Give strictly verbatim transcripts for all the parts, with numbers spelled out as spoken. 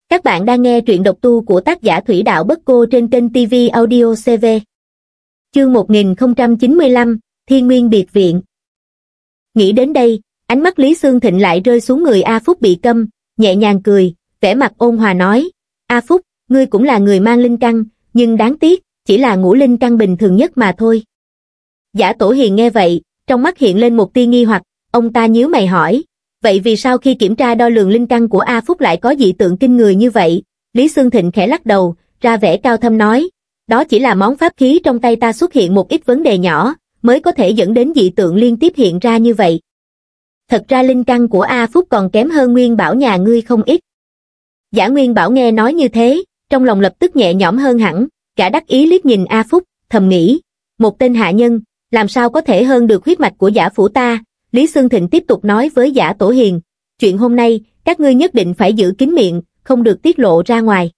Các bạn đang nghe truyện độc tu của tác giả Thủy Đạo Bất Cô trên kênh ti vi Audio xê vê. Chương một nghìn không trăm chín mươi lăm, Thiên Nguyên Biệt Viện. Nghĩ đến đây, ánh mắt Lý Xương Thịnh lại rơi xuống người A Phúc bị câm, nhẹ nhàng cười, vẻ mặt ôn hòa nói, A Phúc, ngươi cũng là người mang linh căn, nhưng đáng tiếc, chỉ là ngũ linh căn bình thường nhất mà thôi. Giả Tổ Hiền nghe vậy, trong mắt hiện lên một tia nghi hoặc, ông ta nhíu mày hỏi, vậy vì sao khi kiểm tra đo lường linh căn của A Phúc lại có dị tượng kinh người như vậy? Lý Xương Thịnh khẽ lắc đầu, ra vẻ cao thâm nói, đó chỉ là món pháp khí trong tay ta xuất hiện một ít vấn đề nhỏ, mới có thể dẫn đến dị tượng liên tiếp hiện ra như vậy. Thật ra linh căn của A Phúc còn kém hơn Nguyên Bảo nhà ngươi không ít. Giả Nguyên Bảo nghe nói như thế, trong lòng lập tức nhẹ nhõm hơn hẳn, cả đắc ý liếc nhìn A Phúc, thầm nghĩ, một tên hạ nhân, làm sao có thể hơn được huyết mạch của Giả phủ ta. Lý Xương Thịnh tiếp tục nói với Giả Tổ Hiền, chuyện hôm nay, các ngươi nhất định phải giữ kín miệng, không được tiết lộ ra ngoài.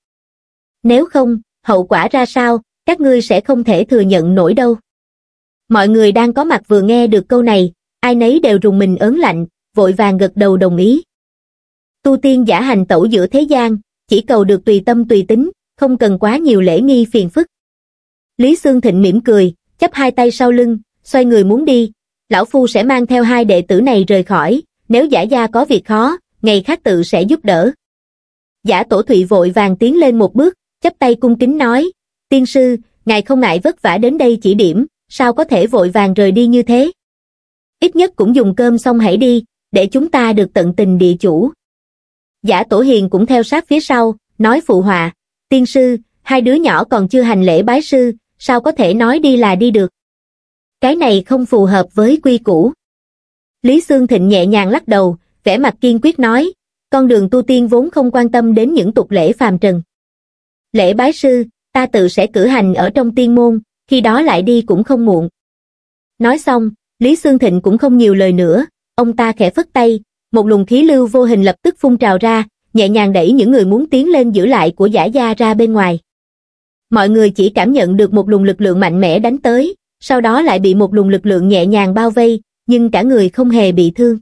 Nếu không, hậu quả ra sao, các ngươi sẽ không thể thừa nhận nổi đâu. Mọi người đang có mặt vừa nghe được câu này, ai nấy đều rùng mình ớn lạnh, vội vàng gật đầu đồng ý. Tu tiên giả hành tẩu giữa thế gian, chỉ cầu được tùy tâm tùy tính, không cần quá nhiều lễ nghi phiền phức. Lý Xương Thịnh mỉm cười, chắp hai tay sau lưng, xoay người muốn đi. Lão Phu sẽ mang theo hai đệ tử này rời khỏi, nếu Giả gia có việc khó, ngày khác tự sẽ giúp đỡ. Giả Tổ Thụy vội vàng tiến lên một bước, chắp tay cung kính nói, tiên sư, ngài không ngại vất vả đến đây chỉ điểm, sao có thể vội vàng rời đi như thế? Ít nhất cũng dùng cơm xong hãy đi, để chúng ta được tận tình địa chủ. Giả Tổ Hiền cũng theo sát phía sau, nói phụ họa, tiên sư, hai đứa nhỏ còn chưa hành lễ bái sư, sao có thể nói đi là đi được? Cái này không phù hợp với quy củ. Lý Xương Thịnh nhẹ nhàng lắc đầu, vẻ mặt kiên quyết nói, con đường tu tiên vốn không quan tâm đến những tục lễ phàm trần. Lễ bái sư, ta tự sẽ cử hành ở trong tiên môn, khi đó lại đi cũng không muộn. Nói xong, Lý Xương Thịnh cũng không nhiều lời nữa, ông ta khẽ phất tay, một luồng khí lưu vô hình lập tức phun trào ra, nhẹ nhàng đẩy những người muốn tiến lên giữ lại của Giả gia ra bên ngoài. Mọi người chỉ cảm nhận được một luồng lực lượng mạnh mẽ đánh tới, sau đó lại bị một luồng lực lượng nhẹ nhàng bao vây, nhưng cả người không hề bị thương.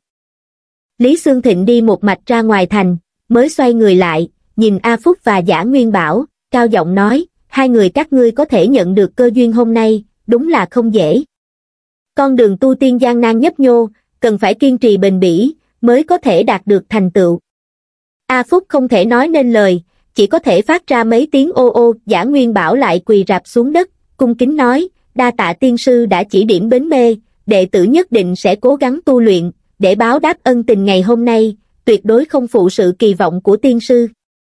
Lý Xương Thịnh đi một mạch ra ngoài thành, mới xoay người lại, nhìn A Phúc và Giả Nguyên Bảo, cao giọng nói, hai người các ngươi có thể nhận được cơ duyên hôm nay, đúng là không dễ. Con đường tu tiên gian nan nhấp nhô, cần phải kiên trì bền bỉ, mới có thể đạt được thành tựu. A Phúc không thể nói nên lời, chỉ có thể phát ra mấy tiếng ô ô. Giả Nguyên Bảo lại quỳ rạp xuống đất, cung kính nói, đa tạ tiên sư đã chỉ điểm bến mê, đệ tử nhất định sẽ cố gắng tu luyện, để báo đáp ân tình ngày hôm nay, tuyệt đối không phụ sự kỳ vọng của tiên sư.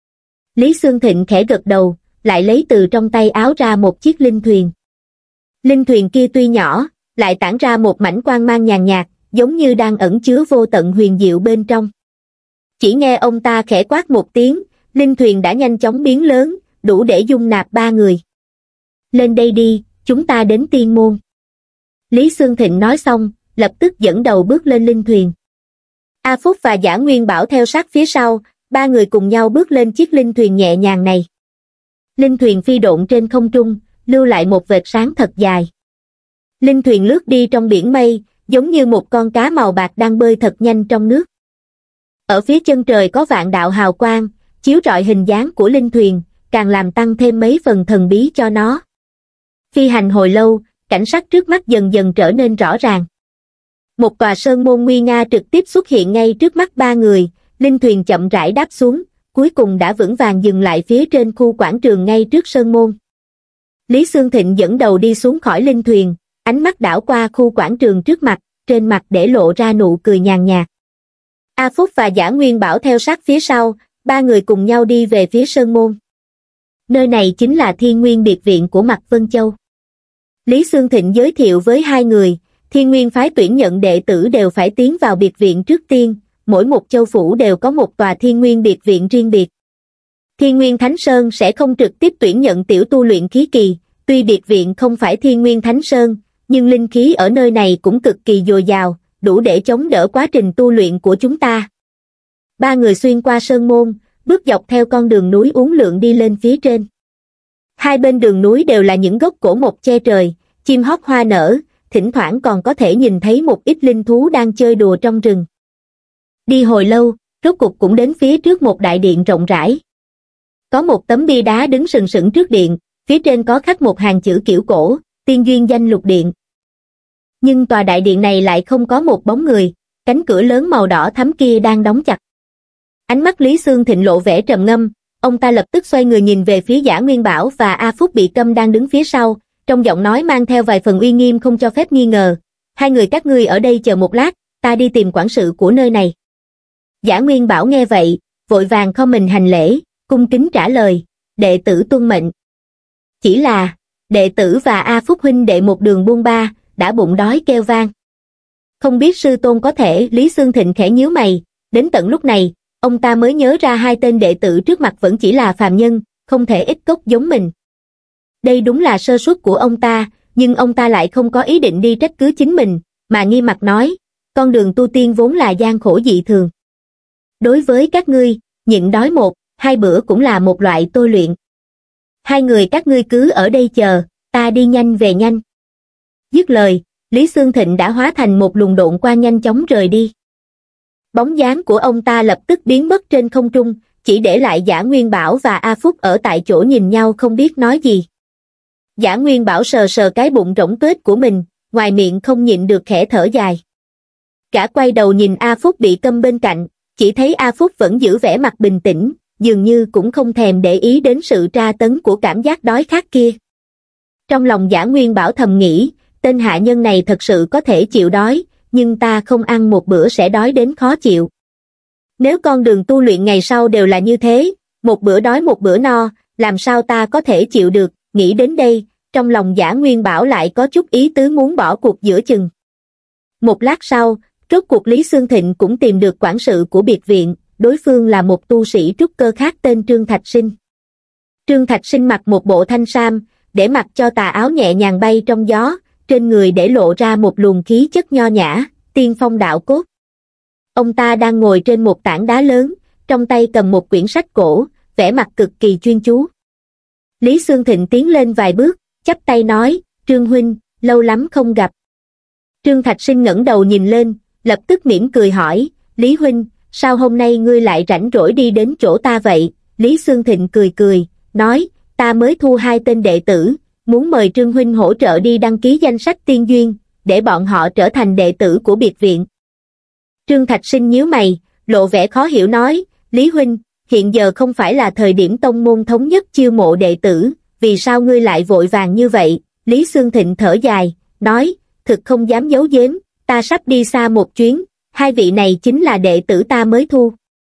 Lý Xương Thịnh khẽ gật đầu, lại lấy từ trong tay áo ra một chiếc linh thuyền. Linh thuyền kia tuy nhỏ, lại tản ra một mảnh quang mang nhàn nhạt, giống như đang ẩn chứa vô tận huyền diệu bên trong. Chỉ nghe ông ta khẽ quát một tiếng, linh thuyền đã nhanh chóng biến lớn, đủ để dung nạp ba người. Lên đây đi, chúng ta đến tiên môn. Lý Xương Thịnh nói xong, lập tức dẫn đầu bước lên linh thuyền. A Phúc và Giả Nguyên Bảo theo sát phía sau, ba người cùng nhau bước lên chiếc linh thuyền nhẹ nhàng này. Linh thuyền phi độn trên không trung, lưu lại một vệt sáng thật dài. Linh thuyền lướt đi trong biển mây, giống như một con cá màu bạc đang bơi thật nhanh trong nước. Ở phía chân trời có vạn đạo hào quang, chiếu rọi hình dáng của linh thuyền, càng làm tăng thêm mấy phần thần bí cho nó. Phi hành hồi lâu, cảnh sắc trước mắt dần dần trở nên rõ ràng. Một tòa sơn môn nguy nga trực tiếp xuất hiện ngay trước mắt ba người, linh thuyền chậm rãi đáp xuống, cuối cùng đã vững vàng dừng lại phía trên khu quảng trường ngay trước sơn môn. Lý Xương Thịnh dẫn đầu đi xuống khỏi linh thuyền, ánh mắt đảo qua khu quảng trường trước mặt, trên mặt để lộ ra nụ cười nhàn nhạt. A Phúc và Giả Nguyên Bảo theo sát phía sau, ba người cùng nhau đi về phía sơn môn. Nơi này chính là Thiên Nguyên Biệt Viện của Mạc Vân Châu. Lý Xương Thịnh giới thiệu với hai người, Thiên Nguyên phái tuyển nhận đệ tử đều phải tiến vào biệt viện trước tiên, mỗi một châu phủ đều có một tòa Thiên Nguyên Biệt Viện riêng biệt. Thiên Nguyên Thánh Sơn sẽ không trực tiếp tuyển nhận tiểu tu luyện khí kỳ, tuy biệt viện không phải Thiên Nguyên Thánh Sơn, nhưng linh khí ở nơi này cũng cực kỳ dồi dào, đủ để chống đỡ quá trình tu luyện của chúng ta. Ba người xuyên qua sơn môn, bước dọc theo con đường núi uốn lượn đi lên phía trên. Hai bên đường núi đều là những gốc cổ mộc che trời, chim hót hoa nở, thỉnh thoảng còn có thể nhìn thấy một ít linh thú đang chơi đùa trong rừng. Đi hồi lâu, rốt cục cũng đến phía trước một đại điện rộng rãi. Có một tấm bia đá đứng sừng sững trước điện, phía trên có khắc một hàng chữ kiểu cổ, Tiên Duyên Danh Lục Điện. Nhưng tòa đại điện này lại không có một bóng người, cánh cửa lớn màu đỏ thắm kia đang đóng chặt. Ánh mắt Lý Xương Thịnh lộ vẻ trầm ngâm, ông ta lập tức xoay người nhìn về phía Dã Nguyên Bảo và A Phúc Bị Câm đang đứng phía sau, trong giọng nói mang theo vài phần uy nghiêm không cho phép nghi ngờ. Hai người các ngươi ở đây chờ một lát, ta đi tìm quản sự của nơi này. Dã Nguyên Bảo nghe vậy, vội vàng không mình hành lễ, cung kính trả lời, đệ tử tuân mệnh. Chỉ là, đệ tử và A Phúc huynh đệ một đường buôn ba, đã bụng đói kêu vang. Không biết sư tôn có thể. Lý Xương Thịnh khẽ nhíu mày, đến tận lúc này, ông ta mới nhớ ra hai tên đệ tử trước mặt vẫn chỉ là phàm nhân, không thể ích cốc giống mình. Đây đúng là sơ suất của ông ta, nhưng ông ta lại không có ý định đi trách cứ chính mình, mà nghiêm mặt nói, con đường tu tiên vốn là gian khổ dị thường. Đối với các ngươi, nhịn đói một, hai bữa cũng là một loại tôi luyện. Hai người các ngươi cứ ở đây chờ, ta đi nhanh về nhanh. Dứt lời, Lý Xương Thịnh đã hóa thành một luồng độn quang nhanh chóng rời đi. Bóng dáng của ông ta lập tức biến mất trên không trung, chỉ để lại Dã Nguyên Bảo và A Phúc ở tại chỗ nhìn nhau không biết nói gì. Dã Nguyên Bảo sờ sờ cái bụng rỗng tuếch của mình, ngoài miệng không nhịn được khẽ thở dài. Cả quay đầu nhìn A Phúc Bị Câm bên cạnh, chỉ thấy A Phúc vẫn giữ vẻ mặt bình tĩnh, dường như cũng không thèm để ý đến sự tra tấn của cảm giác đói khát kia. Trong lòng Dã Nguyên Bảo thầm nghĩ, tên hạ nhân này thật sự có thể chịu đói, nhưng ta không ăn một bữa sẽ đói đến khó chịu. Nếu con đường tu luyện ngày sau đều là như thế, một bữa đói một bữa no, làm sao ta có thể chịu được, nghĩ đến đây, trong lòng Dã Nguyên Bảo lại có chút ý tứ muốn bỏ cuộc giữa chừng. Một lát sau, rốt cuộc Lý Xương Thịnh cũng tìm được quản sự của biệt viện, đối phương là một tu sĩ trúc cơ khác tên Trương Thạch Sinh. Trương Thạch Sinh mặc một bộ thanh sam, để mặc cho tà áo nhẹ nhàng bay trong gió, trên người để lộ ra một luồng khí chất nho nhã, tiên phong đạo cốt. Ông ta đang ngồi trên một tảng đá lớn, trong tay cầm một quyển sách cổ, vẻ mặt cực kỳ chuyên chú. Lý Xương Thịnh tiến lên vài bước, chắp tay nói, Trương huynh, lâu lắm không gặp. Trương Thạch Sinh ngẩng đầu nhìn lên, lập tức mỉm cười hỏi, Lý huynh, sao hôm nay ngươi lại rảnh rỗi đi đến chỗ ta vậy? Lý Xương Thịnh cười cười, nói, ta mới thu hai tên đệ tử, muốn mời Trương huynh hỗ trợ đi đăng ký danh sách tiên duyên, để bọn họ trở thành đệ tử của biệt viện. Trương Thạch Sinh nhíu mày, lộ vẻ khó hiểu nói, Lý huynh, hiện giờ không phải là thời điểm tông môn thống nhất chiêu mộ đệ tử, vì sao ngươi lại vội vàng như vậy? Lý Xương Thịnh thở dài, nói, thực không dám giấu giếm, ta sắp đi xa một chuyến, hai vị này chính là đệ tử ta mới thu.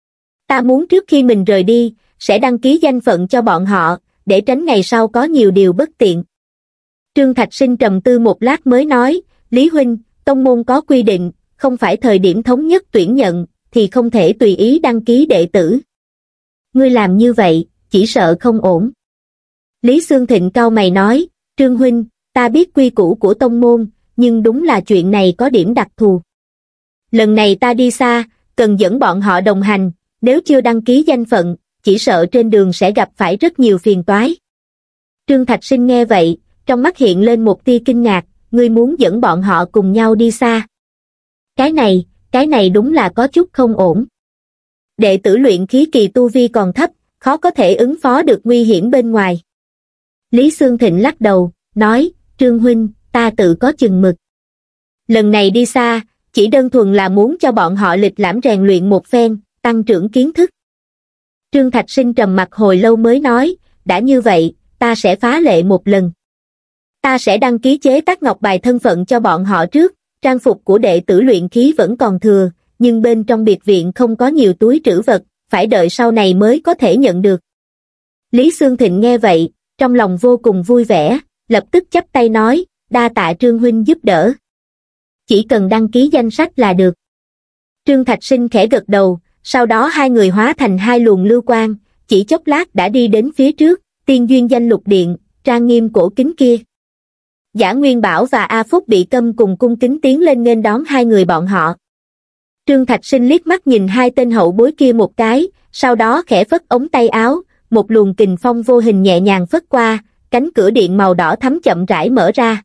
Ta muốn trước khi mình rời đi, sẽ đăng ký danh phận cho bọn họ, để tránh ngày sau có nhiều điều bất tiện. Trương Thạch Sinh trầm tư một lát mới nói, Lý huynh, tông môn có quy định, không phải thời điểm thống nhất tuyển nhận, thì không thể tùy ý đăng ký đệ tử. Ngươi làm như vậy, chỉ sợ không ổn. Lý Xương Thịnh cau mày nói, Trương huynh, ta biết quy củ của tông môn, nhưng đúng là chuyện này có điểm đặc thù. Lần này ta đi xa, cần dẫn bọn họ đồng hành, nếu chưa đăng ký danh phận, chỉ sợ trên đường sẽ gặp phải rất nhiều phiền toái. Trương Thạch Sinh nghe vậy, trong mắt hiện lên một tia kinh ngạc, ngươi muốn dẫn bọn họ cùng nhau đi xa. Cái này, cái này đúng là có chút không ổn. Đệ tử luyện khí kỳ tu vi còn thấp, khó có thể ứng phó được nguy hiểm bên ngoài. Lý Xương Thịnh lắc đầu, nói, Trương huynh, ta tự có chừng mực. Lần này đi xa, chỉ đơn thuần là muốn cho bọn họ lịch lãm rèn luyện một phen, tăng trưởng kiến thức. Trương Thạch Sinh trầm mặt hồi lâu mới nói, đã như vậy, ta sẽ phá lệ một lần. Ta sẽ đăng ký chế tác ngọc bài thân phận cho bọn họ trước, trang phục của đệ tử luyện khí vẫn còn thừa, nhưng bên trong biệt viện không có nhiều túi trữ vật, phải đợi sau này mới có thể nhận được. Lý Xương Thịnh nghe vậy, trong lòng vô cùng vui vẻ, lập tức chắp tay nói, đa tạ Trương huynh giúp đỡ. Chỉ cần đăng ký danh sách là được. Trương Thạch Sinh khẽ gật đầu, sau đó hai người hóa thành hai luồng lưu quang, chỉ chốc lát đã đi đến phía trước, Tiên Duyên Danh Lục Điện, trang nghiêm cổ kính kia. Dã Nguyên Bảo và A Phúc Bị Câm cùng cung kính tiến lên nghênh đón hai người bọn họ. Trương Thạch Sinh liếc mắt nhìn hai tên hậu bối kia một cái, sau đó khẽ phất ống tay áo, một luồng kình phong vô hình nhẹ nhàng phất qua, cánh cửa điện màu đỏ thắm chậm rãi mở ra.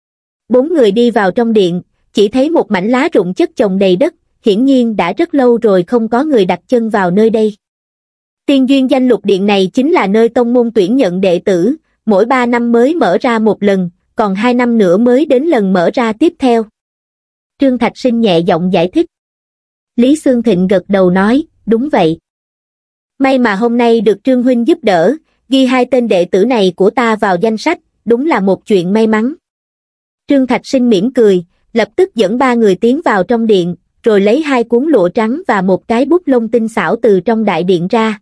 Bốn người đi vào trong điện, chỉ thấy một mảnh lá rụng chất chồng đầy đất, hiển nhiên đã rất lâu rồi không có người đặt chân vào nơi đây. Tiên duyên danh lục điện này chính là nơi tông môn tuyển nhận đệ tử, mỗi ba năm mới mở ra một lần, còn hai năm nữa mới đến lần mở ra tiếp theo. Trương Thạch Sinh nhẹ giọng giải thích. Lý Xương Thịnh gật đầu nói, đúng vậy. May mà hôm nay được Trương Huynh giúp đỡ, ghi hai tên đệ tử này của ta vào danh sách, đúng là một chuyện may mắn. Trương Thạch Sinh mỉm cười, lập tức dẫn ba người tiến vào trong điện, rồi lấy hai cuốn lụa trắng và một cái bút lông tinh xảo từ trong đại điện ra.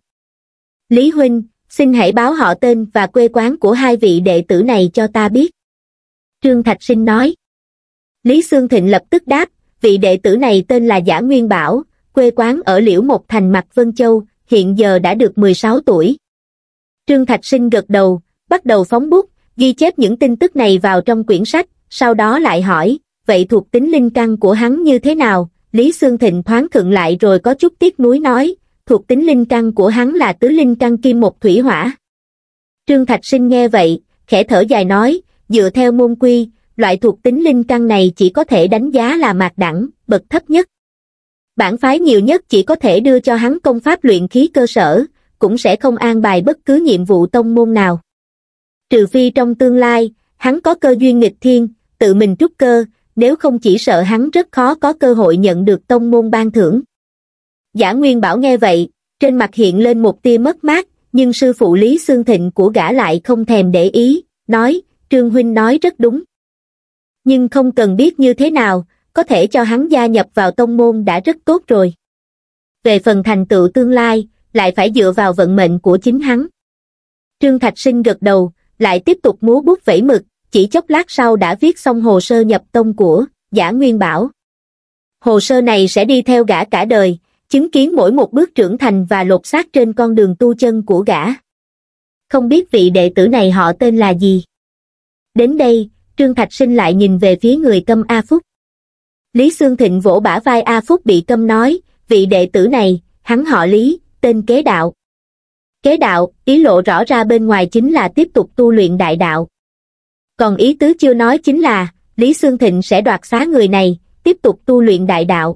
Lý Huynh, xin hãy báo họ tên và quê quán của hai vị đệ tử này cho ta biết. Trương Thạch Sinh nói. Lý Xương Thịnh lập tức đáp, vị đệ tử này tên là Dã Nguyên Bảo, quê quán ở Liễu Một Thành Mạc Vân Châu, hiện giờ đã được mười sáu tuổi. Trương Thạch Sinh gật đầu, bắt đầu phóng bút, ghi chép những tin tức này vào trong quyển sách, sau đó lại hỏi, vậy thuộc tính linh căn của hắn như thế nào? Lý Xương Thịnh thoáng khựng lại rồi có chút tiếc nuối nói, thuộc tính linh căn của hắn là tứ linh căn kim một thủy hỏa. Trương Thạch Sinh nghe vậy, khẽ thở dài nói, dựa theo môn quy, loại thuộc tính linh căn này chỉ có thể đánh giá là mạt đẳng, bậc thấp nhất. Bản phái nhiều nhất chỉ có thể đưa cho hắn công pháp luyện khí cơ sở, cũng sẽ không an bài bất cứ nhiệm vụ tông môn nào. Trừ phi trong tương lai, hắn có cơ duyên nghịch thiên, tự mình trúc cơ, nếu không chỉ sợ hắn rất khó có cơ hội nhận được tông môn ban thưởng. Dã Nguyên Bảo nghe vậy, trên mặt hiện lên một tia mất mát, nhưng sư phụ Lý Xương Thịnh của gã lại không thèm để ý, nói, Trương Huynh nói rất đúng. Nhưng không cần biết như thế nào, có thể cho hắn gia nhập vào tông môn đã rất tốt rồi. Về phần thành tựu tương lai, lại phải dựa vào vận mệnh của chính hắn. Trương Thạch Sinh gật đầu, lại tiếp tục múa bút vẩy mực, chỉ chốc lát sau đã viết xong hồ sơ nhập tông của Dã Nguyên Bảo. Hồ sơ này sẽ đi theo gã cả đời, chứng kiến mỗi một bước trưởng thành và lột xác trên con đường tu chân của gã. Không biết vị đệ tử này họ tên là gì? Đến đây, Trương Thạch Sinh lại nhìn về phía người câm A Phúc. Lý Xương Thịnh vỗ bả vai A Phúc bị câm nói, vị đệ tử này, hắn họ Lý, tên Kế Đạo. Kế đạo, ý lộ rõ ra bên ngoài chính là tiếp tục tu luyện đại đạo. Còn ý tứ chưa nói chính là, Lý Xương Thịnh sẽ đoạt xá người này, tiếp tục tu luyện đại đạo.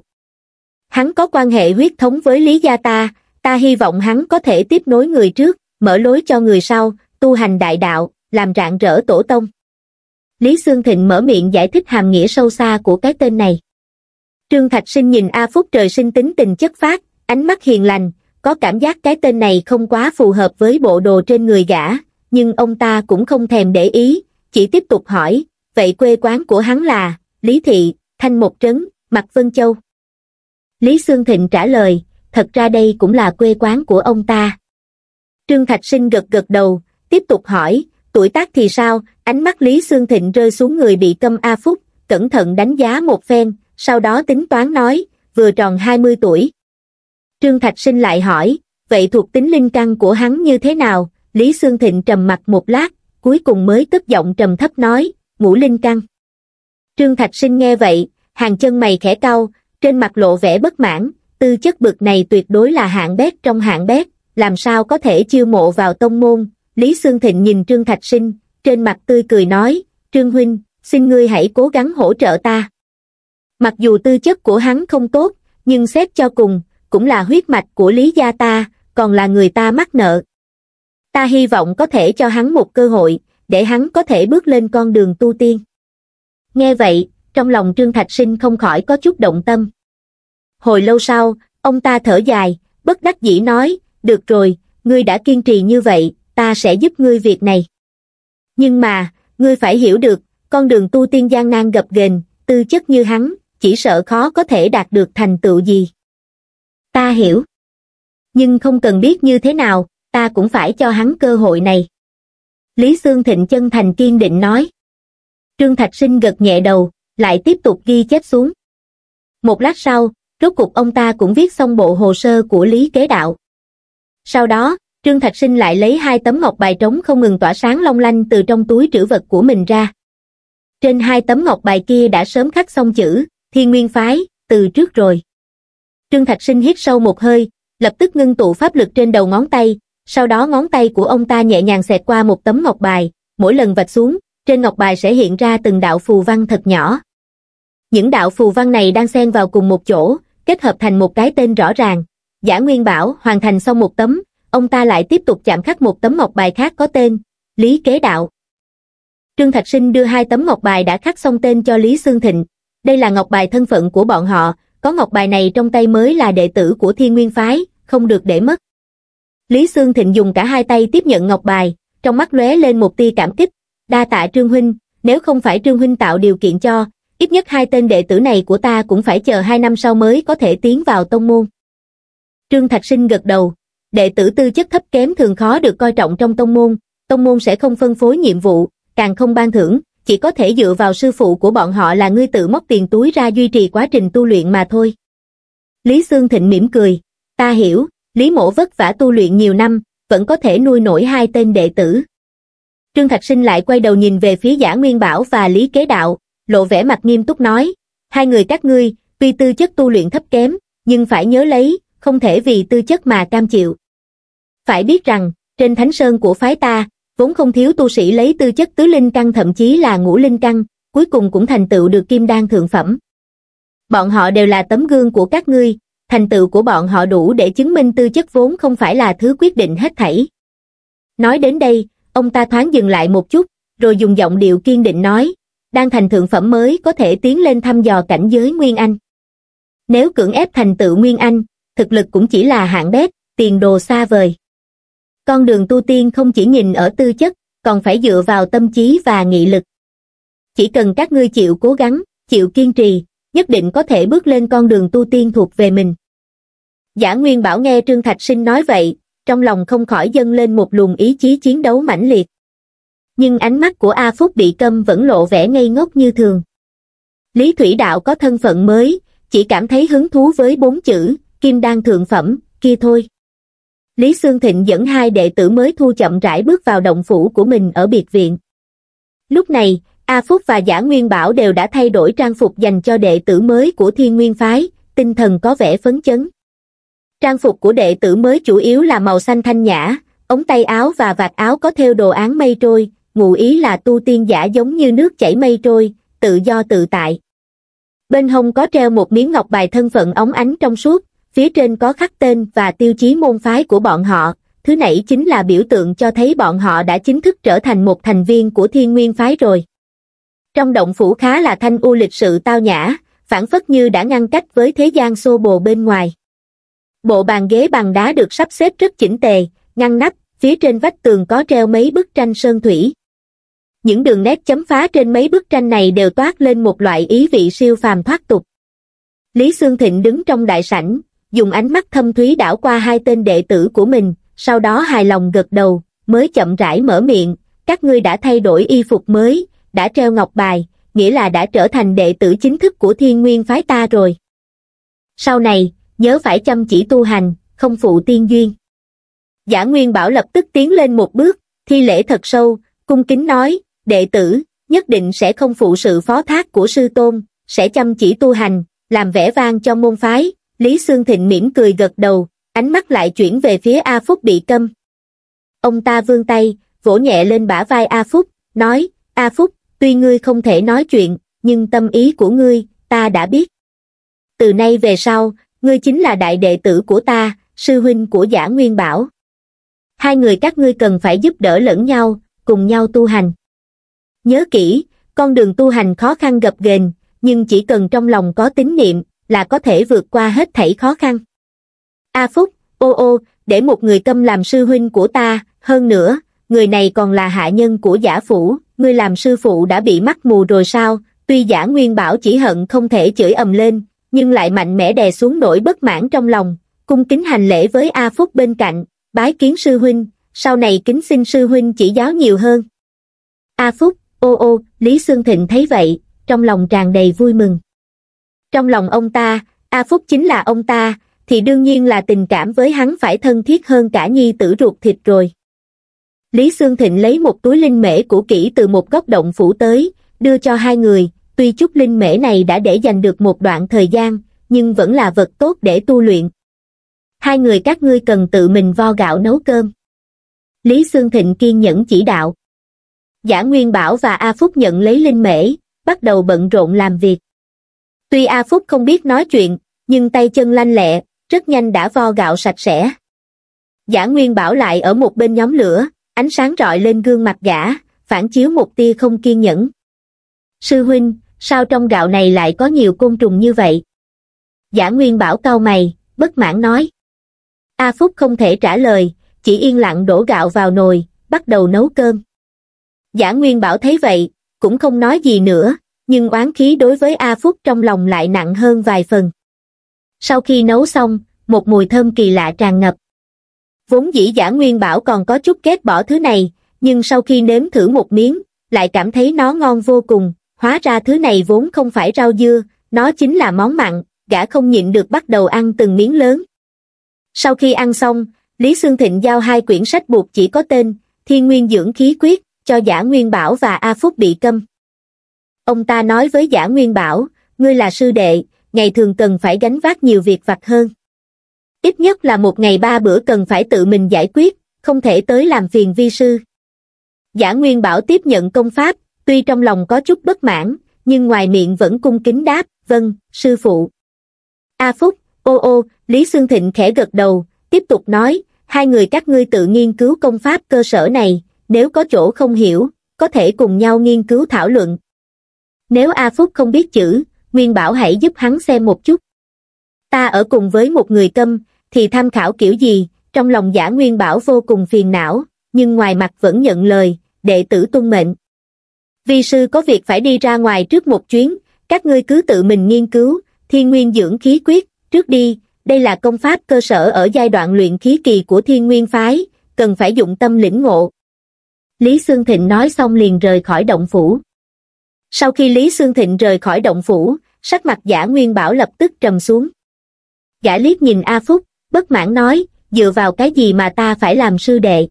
Hắn có quan hệ huyết thống với Lý gia ta, ta hy vọng hắn có thể tiếp nối người trước, mở lối cho người sau, tu hành đại đạo, làm rạng rỡ tổ tông. Lý Xương Thịnh mở miệng giải thích hàm nghĩa sâu xa của cái tên này. Trương Thạch Sinh nhìn A Phúc trời sinh tính tình chất phác, ánh mắt hiền lành, có cảm giác cái tên này không quá phù hợp với bộ đồ trên người gã, nhưng ông ta cũng không thèm để ý, chỉ tiếp tục hỏi, vậy quê quán của hắn là, Lý Thị, Thanh Một Trấn, Mạc Vân Châu. Lý Xương Thịnh trả lời, thật ra đây cũng là quê quán của ông ta. Trương Thạch Sinh gật gật đầu, tiếp tục hỏi, tuổi tác thì sao? Ánh mắt Lý Xương Thịnh rơi xuống người bị câm A Phúc, cẩn thận đánh giá một phen, sau đó tính toán nói, vừa tròn hai mươi tuổi. Trương Thạch Sinh lại hỏi, vậy thuộc tính linh căn của hắn như thế nào? Lý Xương Thịnh trầm mặt một lát, cuối cùng mới cất giọng trầm thấp nói, ngũ linh căn. Trương Thạch Sinh nghe vậy, hàng chân mày khẽ cau, trên mặt lộ vẻ bất mãn, tư chất bực này tuyệt đối là hạng bét trong hạng bét, làm sao có thể chiêu mộ vào tông môn? Lý Xương Thịnh nhìn Trương Thạch Sinh, trên mặt tươi cười nói, Trương Huynh, xin ngươi hãy cố gắng hỗ trợ ta. Mặc dù tư chất của hắn không tốt, nhưng xét cho cùng, cũng là huyết mạch của Lý gia ta, còn là người ta mắc nợ. Ta hy vọng có thể cho hắn một cơ hội, để hắn có thể bước lên con đường tu tiên. Nghe vậy, trong lòng Trương Thạch Sinh không khỏi có chút động tâm. Hồi lâu sau, ông ta thở dài, bất đắc dĩ nói, được rồi, ngươi đã kiên trì như vậy, ta sẽ giúp ngươi việc này. Nhưng mà, ngươi phải hiểu được, con đường tu tiên gian nan gập ghềnh, tư chất như hắn, chỉ sợ khó có thể đạt được thành tựu gì. Ta hiểu. Nhưng không cần biết như thế nào, ta cũng phải cho hắn cơ hội này. Lý Xương Thịnh chân thành kiên định nói. Trương Thạch Sinh gật nhẹ đầu, lại tiếp tục ghi chép xuống. Một lát sau, rốt cục ông ta cũng viết xong bộ hồ sơ của Lý Kế Đạo. Sau đó, Trương Thạch Sinh lại lấy hai tấm ngọc bài trống không ngừng tỏa sáng long lanh từ trong túi trữ vật của mình ra. Trên hai tấm ngọc bài kia đã sớm khắc xong chữ, Thiên Nguyên Phái, từ trước rồi. Trương Thạch Sinh hít sâu một hơi, lập tức ngưng tụ pháp lực trên đầu ngón tay, sau đó ngón tay của ông ta nhẹ nhàng xẹt qua một tấm ngọc bài, mỗi lần vạch xuống, trên ngọc bài sẽ hiện ra từng đạo phù văn thật nhỏ. Những đạo phù văn này đang xen vào cùng một chỗ, kết hợp thành một cái tên rõ ràng. Dã Nguyên Bảo hoàn thành xong một tấm, ông ta lại tiếp tục chạm khắc một tấm ngọc bài khác có tên Lý Kế Đạo. Trương Thạch Sinh đưa hai tấm ngọc bài đã khắc xong tên cho Lý Xương Thịnh. Đây là ngọc bài thân phận của bọn họ, có ngọc bài này trong tay mới là đệ tử của Thiên Nguyên Phái, không được để mất. Lý Xương Thịnh dùng cả hai tay tiếp nhận ngọc bài, trong mắt lóe lên một tia cảm kích. Đa tạ Trương huynh, nếu không phải Trương huynh tạo điều kiện cho, ít nhất hai tên đệ tử này của ta cũng phải chờ hai năm sau mới có thể tiến vào tông môn. Trương Thạch Sinh gật đầu, đệ tử tư chất thấp kém thường khó được coi trọng trong tông môn, tông môn sẽ không phân phối nhiệm vụ, càng không ban thưởng, chỉ có thể dựa vào sư phụ của bọn họ là ngươi tự móc tiền túi ra duy trì quá trình tu luyện mà thôi. Lý Xương Thịnh mỉm cười, ta hiểu, Lý mỗ vất vả tu luyện nhiều năm, vẫn có thể nuôi nổi hai tên đệ tử. Trương Thạch Sinh lại quay đầu nhìn về phía Giả Nguyên Bảo và Lý Kế Đạo, lộ vẻ mặt nghiêm túc nói, hai người các ngươi, tuy tư chất tu luyện thấp kém, nhưng phải nhớ lấy, không thể vì tư chất mà cam chịu. Phải biết rằng, trên Thánh Sơn của phái ta, vốn không thiếu tu sĩ lấy tư chất tứ linh căn thậm chí là ngũ linh căn, cuối cùng cũng thành tựu được kim đan thượng phẩm. Bọn họ đều là tấm gương của các ngươi, thành tựu của bọn họ đủ để chứng minh tư chất vốn không phải là thứ quyết định hết thảy. Nói đến đây, ông ta thoáng dừng lại một chút, rồi dùng giọng điệu kiên định nói, đan thành thượng phẩm mới có thể tiến lên thăm dò cảnh giới Nguyên Anh. Nếu cưỡng ép thành tựu Nguyên Anh, thực lực cũng chỉ là hạng bét, tiền đồ xa vời. Con đường tu tiên không chỉ nhìn ở tư chất, còn phải dựa vào tâm trí và nghị lực. Chỉ cần các ngươi chịu cố gắng, chịu kiên trì, nhất định có thể bước lên con đường tu tiên thuộc về mình. Giả Nguyên Bảo nghe Trương Thạch Sinh nói vậy, trong lòng không khỏi dâng lên một luồng ý chí chiến đấu mãnh liệt. Nhưng ánh mắt của A Phúc bị câm vẫn lộ vẻ ngây ngốc như thường. Lý Thủy Đạo có thân phận mới, chỉ cảm thấy hứng thú với bốn chữ, kim đan thượng phẩm, kia thôi. Lý Xương Thịnh dẫn hai đệ tử mới thu chậm rãi bước vào động phủ của mình ở biệt viện. Lúc này, A Phúc và Giả Nguyên Bảo đều đã thay đổi trang phục dành cho đệ tử mới của Thiên Nguyên Phái, tinh thần có vẻ phấn chấn. Trang phục của đệ tử mới chủ yếu là màu xanh thanh nhã, ống tay áo và vạt áo có thêu đồ án mây trôi, ngụ ý là tu tiên giả giống như nước chảy mây trôi, tự do tự tại. Bên hông có treo một miếng ngọc bài thân phận óng ánh trong suốt, phía trên có khắc tên và tiêu chí môn phái của bọn họ, thứ này chính là biểu tượng cho thấy bọn họ đã chính thức trở thành một thành viên của Thiên Nguyên Phái rồi. Trong động phủ khá là thanh u lịch sự tao nhã, phảng phất như đã ngăn cách với thế gian xô bồ bên ngoài. Bộ bàn ghế bằng đá được sắp xếp rất chỉnh tề, ngăn nắp, phía trên vách tường có treo mấy bức tranh sơn thủy. Những đường nét chấm phá trên mấy bức tranh này đều toát lên một loại ý vị siêu phàm thoát tục. Lý Xương Thịnh đứng trong đại sảnh, dùng ánh mắt thâm thúy đảo qua hai tên đệ tử của mình, sau đó hài lòng gật đầu, mới chậm rãi mở miệng, các ngươi đã thay đổi y phục mới, đã treo ngọc bài, nghĩa là đã trở thành đệ tử chính thức của Thiên Nguyên Phái ta rồi. Sau này, nhớ phải chăm chỉ tu hành, không phụ tiên duyên. Giả Nguyên Bảo lập tức tiến lên một bước, thi lễ thật sâu, cung kính nói, đệ tử, nhất định sẽ không phụ sự phó thác của sư tôn, sẽ chăm chỉ tu hành, làm vẻ vang cho môn phái. Lý Xương Thịnh mỉm cười gật đầu, ánh mắt lại chuyển về phía A Phúc bị câm. Ông ta vươn tay, vỗ nhẹ lên bả vai A Phúc, nói, A Phúc, tuy ngươi không thể nói chuyện, nhưng tâm ý của ngươi, ta đã biết. Từ nay về sau, ngươi chính là đại đệ tử của ta, sư huynh của Giả Nguyên Bảo. Hai người các ngươi cần phải giúp đỡ lẫn nhau, cùng nhau tu hành. Nhớ kỹ, con đường tu hành khó khăn gập ghềnh, nhưng chỉ cần trong lòng có tín niệm, là có thể vượt qua hết thảy khó khăn. A Phúc, ô ô, để một người câm làm sư huynh của ta, hơn nữa, người này còn là hạ nhân của Giả phủ, ngươi làm sư phụ đã bị mắt mù rồi sao? Tuy Giả Nguyên Bảo chỉ hận không thể chửi ầm lên, nhưng lại mạnh mẽ đè xuống nỗi bất mãn trong lòng, cung kính hành lễ với A Phúc bên cạnh, bái kiến sư huynh, sau này kính xin sư huynh chỉ giáo nhiều hơn. A Phúc, ô ô, Lý Xương Thịnh thấy vậy, trong lòng tràn đầy vui mừng. Trong lòng ông ta, A Phúc chính là ông ta, thì đương nhiên là tình cảm với hắn phải thân thiết hơn cả nhi tử ruột thịt rồi. Lý Xương Thịnh lấy một túi linh mễ cũ kỹ từ một góc động phủ tới, đưa cho hai người, tuy chút linh mễ này đã để dành được một đoạn thời gian, nhưng vẫn là vật tốt để tu luyện. Hai người các ngươi cần tự mình vo gạo nấu cơm. Lý Xương Thịnh kiên nhẫn chỉ đạo. Giả Nguyên Bảo và A Phúc nhận lấy linh mễ, bắt đầu bận rộn làm việc. Tuy A Phúc không biết nói chuyện, nhưng tay chân lanh lẹ, rất nhanh đã vo gạo sạch sẽ. Giả Nguyên Bảo lại ở một bên nhóm lửa, ánh sáng rọi lên gương mặt gã, phản chiếu một tia không kiên nhẫn. Sư huynh, sao trong gạo này lại có nhiều côn trùng như vậy? Giả Nguyên Bảo cau mày, bất mãn nói. A Phúc không thể trả lời, chỉ yên lặng đổ gạo vào nồi, bắt đầu nấu cơm. Giả Nguyên Bảo thấy vậy, cũng không nói gì nữa, nhưng oán khí đối với A Phúc trong lòng lại nặng hơn vài phần. Sau khi nấu xong, một mùi thơm kỳ lạ tràn ngập. Vốn dĩ Giả Nguyên Bảo còn có chút ghét bỏ thứ này, nhưng sau khi nếm thử một miếng, lại cảm thấy nó ngon vô cùng, hóa ra thứ này vốn không phải rau dưa, nó chính là món mặn, gã không nhịn được bắt đầu ăn từng miếng lớn. Sau khi ăn xong, Lý Xương Thịnh giao hai quyển sách buộc chỉ có tên Thiên Nguyên Dưỡng Khí Quyết cho Giả Nguyên Bảo và A Phúc bị câm. Ông ta nói với Giả Nguyên Bảo, ngươi là sư đệ, ngày thường cần phải gánh vác nhiều việc vặt hơn. Ít nhất là một ngày ba bữa cần phải tự mình giải quyết, không thể tới làm phiền vi sư. Giả Nguyên Bảo tiếp nhận công pháp, tuy trong lòng có chút bất mãn, nhưng ngoài miệng vẫn cung kính đáp, vâng, sư phụ. A Phúc, ô ô, Lý Xương Thịnh khẽ gật đầu, tiếp tục nói, hai người các ngươi tự nghiên cứu công pháp cơ sở này, nếu có chỗ không hiểu, có thể cùng nhau nghiên cứu thảo luận. Nếu A Phúc không biết chữ, Nguyên Bảo hãy giúp hắn xem một chút. Ta ở cùng với một người câm, thì tham khảo kiểu gì, trong lòng Giả Nguyên Bảo vô cùng phiền não, nhưng ngoài mặt vẫn nhận lời, đệ tử tuân mệnh. Vi sư có việc phải đi ra ngoài trước một chuyến, các ngươi cứ tự mình nghiên cứu, Thiên Nguyên Dưỡng Khí Quyết, trước đi, đây là công pháp cơ sở ở giai đoạn luyện khí kỳ của Thiên Nguyên Phái, cần phải dụng tâm lĩnh ngộ. Lý Xương Thịnh nói xong liền rời khỏi động phủ. Sau khi Lý Xương Thịnh rời khỏi động phủ, sắc mặt Giả Nguyên Bảo lập tức trầm xuống. Gã liếc nhìn A Phúc, bất mãn nói, dựa vào cái gì mà ta phải làm sư đệ?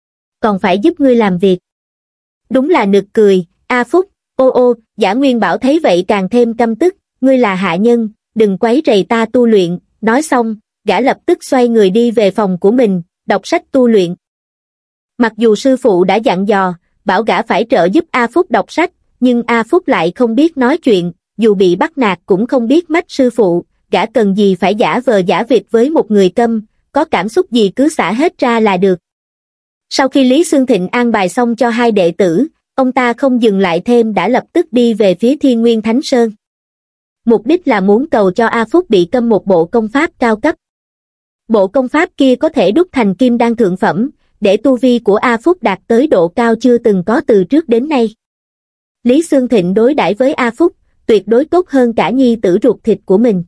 Còn phải giúp ngươi làm việc. Đúng là nực cười, A Phúc, ô ô, Giả Nguyên Bảo thấy vậy càng thêm căm tức, ngươi là hạ nhân, đừng quấy rầy ta tu luyện, nói xong, gã lập tức xoay người đi về phòng của mình, đọc sách tu luyện. Mặc dù sư phụ đã dặn dò, bảo gã phải trợ giúp A Phúc đọc sách, nhưng A Phúc lại không biết nói chuyện, dù bị bắt nạt cũng không biết mách sư phụ, gã cần gì phải giả vờ giả vịt với một người câm, có cảm xúc gì cứ xả hết ra là được. Sau khi Lý Xương Thịnh an bài xong cho hai đệ tử, ông ta không dừng lại thêm đã lập tức đi về phía Thiên Nguyên Thánh Sơn. Mục đích là muốn cầu cho A Phúc bị câm một bộ công pháp cao cấp. Bộ công pháp kia có thể đúc thành kim đan thượng phẩm, để tu vi của A Phúc đạt tới độ cao chưa từng có từ trước đến nay. Lý Xương Thịnh đối đãi với A Phúc, tuyệt đối tốt hơn cả nhi tử ruột thịt của mình.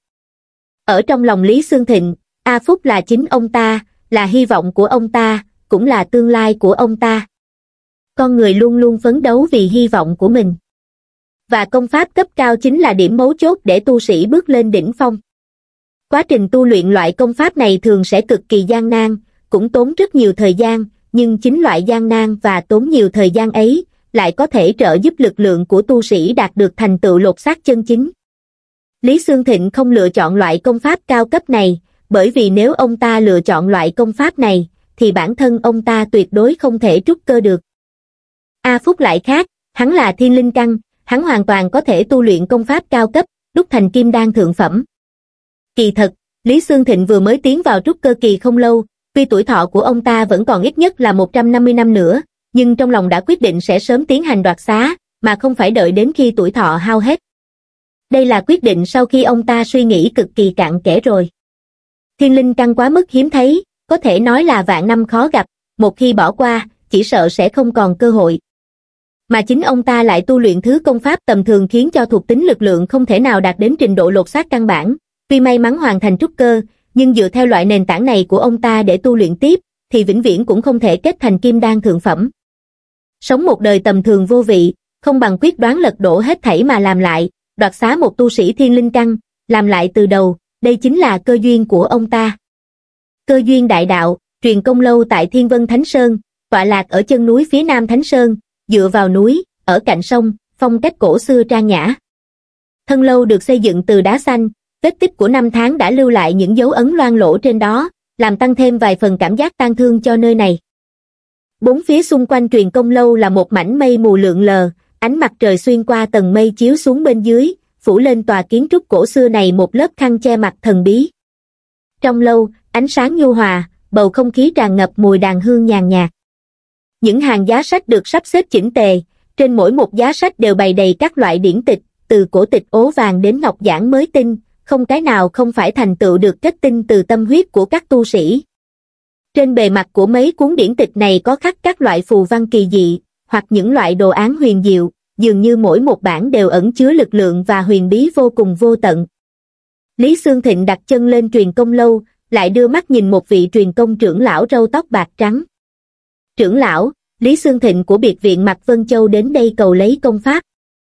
Ở trong lòng Lý Xương Thịnh, A Phúc là chính ông ta, là hy vọng của ông ta, cũng là tương lai của ông ta. Con người luôn luôn phấn đấu vì hy vọng của mình. Và công pháp cấp cao chính là điểm mấu chốt để tu sĩ bước lên đỉnh phong. Quá trình tu luyện loại công pháp này thường sẽ cực kỳ gian nan, cũng tốn rất nhiều thời gian, nhưng chính loại gian nan và tốn nhiều thời gian ấy, lại có thể trợ giúp lực lượng của tu sĩ đạt được thành tựu lột xác chân chính. Lý Xương Thịnh không lựa chọn loại công pháp cao cấp này, bởi vì nếu ông ta lựa chọn loại công pháp này, thì bản thân ông ta tuyệt đối không thể trúc cơ được. A Phúc lại khác, hắn là thiên linh căn, hắn hoàn toàn có thể tu luyện công pháp cao cấp, đúc thành kim đan thượng phẩm. Kỳ thật, Lý Xương Thịnh vừa mới tiến vào trúc cơ kỳ không lâu, tuy tuổi thọ của ông ta vẫn còn ít nhất là một trăm năm mươi năm nữa, nhưng trong lòng đã quyết định sẽ sớm tiến hành đoạt xá, mà không phải đợi đến khi tuổi thọ hao hết. Đây là quyết định sau khi ông ta suy nghĩ cực kỳ cặn kẽ rồi. Thiên linh căn quá mức hiếm thấy, có thể nói là vạn năm khó gặp, một khi bỏ qua, chỉ sợ sẽ không còn cơ hội. Mà chính ông ta lại tu luyện thứ công pháp tầm thường khiến cho thuộc tính lực lượng không thể nào đạt đến trình độ lột xác căn bản. Tuy may mắn hoàn thành trúc cơ, nhưng dựa theo loại nền tảng này của ông ta để tu luyện tiếp, thì vĩnh viễn cũng không thể kết thành kim đan thượng phẩm. Sống một đời tầm thường vô vị, không bằng quyết đoán lật đổ hết thảy mà làm lại, đoạt xá một tu sĩ thiên linh căn, làm lại từ đầu, đây chính là cơ duyên của ông ta. Cơ duyên đại đạo, truyền công lâu tại Thiên Vân Thánh Sơn, tọa lạc ở chân núi phía nam Thánh Sơn, dựa vào núi, ở cạnh sông, phong cách cổ xưa trang nhã. Thân lâu được xây dựng từ đá xanh, vết tích của năm tháng đã lưu lại những dấu ấn loang lổ trên đó, làm tăng thêm vài phần cảm giác tang thương cho nơi này. Bốn phía xung quanh truyền công lâu là một mảnh mây mù lượn lờ, ánh mặt trời xuyên qua tầng mây chiếu xuống bên dưới, phủ lên tòa kiến trúc cổ xưa này một lớp khăn che mặt thần bí. Trong lâu, ánh sáng nhu hòa, bầu không khí tràn ngập mùi đàn hương nhàn nhạt. Những hàng giá sách được sắp xếp chỉnh tề, trên mỗi một giá sách đều bày đầy các loại điển tịch, từ cổ tịch ố vàng đến ngọc giảng mới tinh, không cái nào không phải thành tựu được kết tinh từ tâm huyết của các tu sĩ. Trên bề mặt của mấy cuốn điển tịch này có khắc các loại phù văn kỳ dị, hoặc những loại đồ án huyền diệu, dường như mỗi một bản đều ẩn chứa lực lượng và huyền bí vô cùng vô tận. Lý Xương Thịnh đặt chân lên truyền công lâu, lại đưa mắt nhìn một vị truyền công trưởng lão râu tóc bạc trắng. Trưởng lão, Lý Xương Thịnh của biệt viện Mạc Vân Châu đến đây cầu lấy công pháp.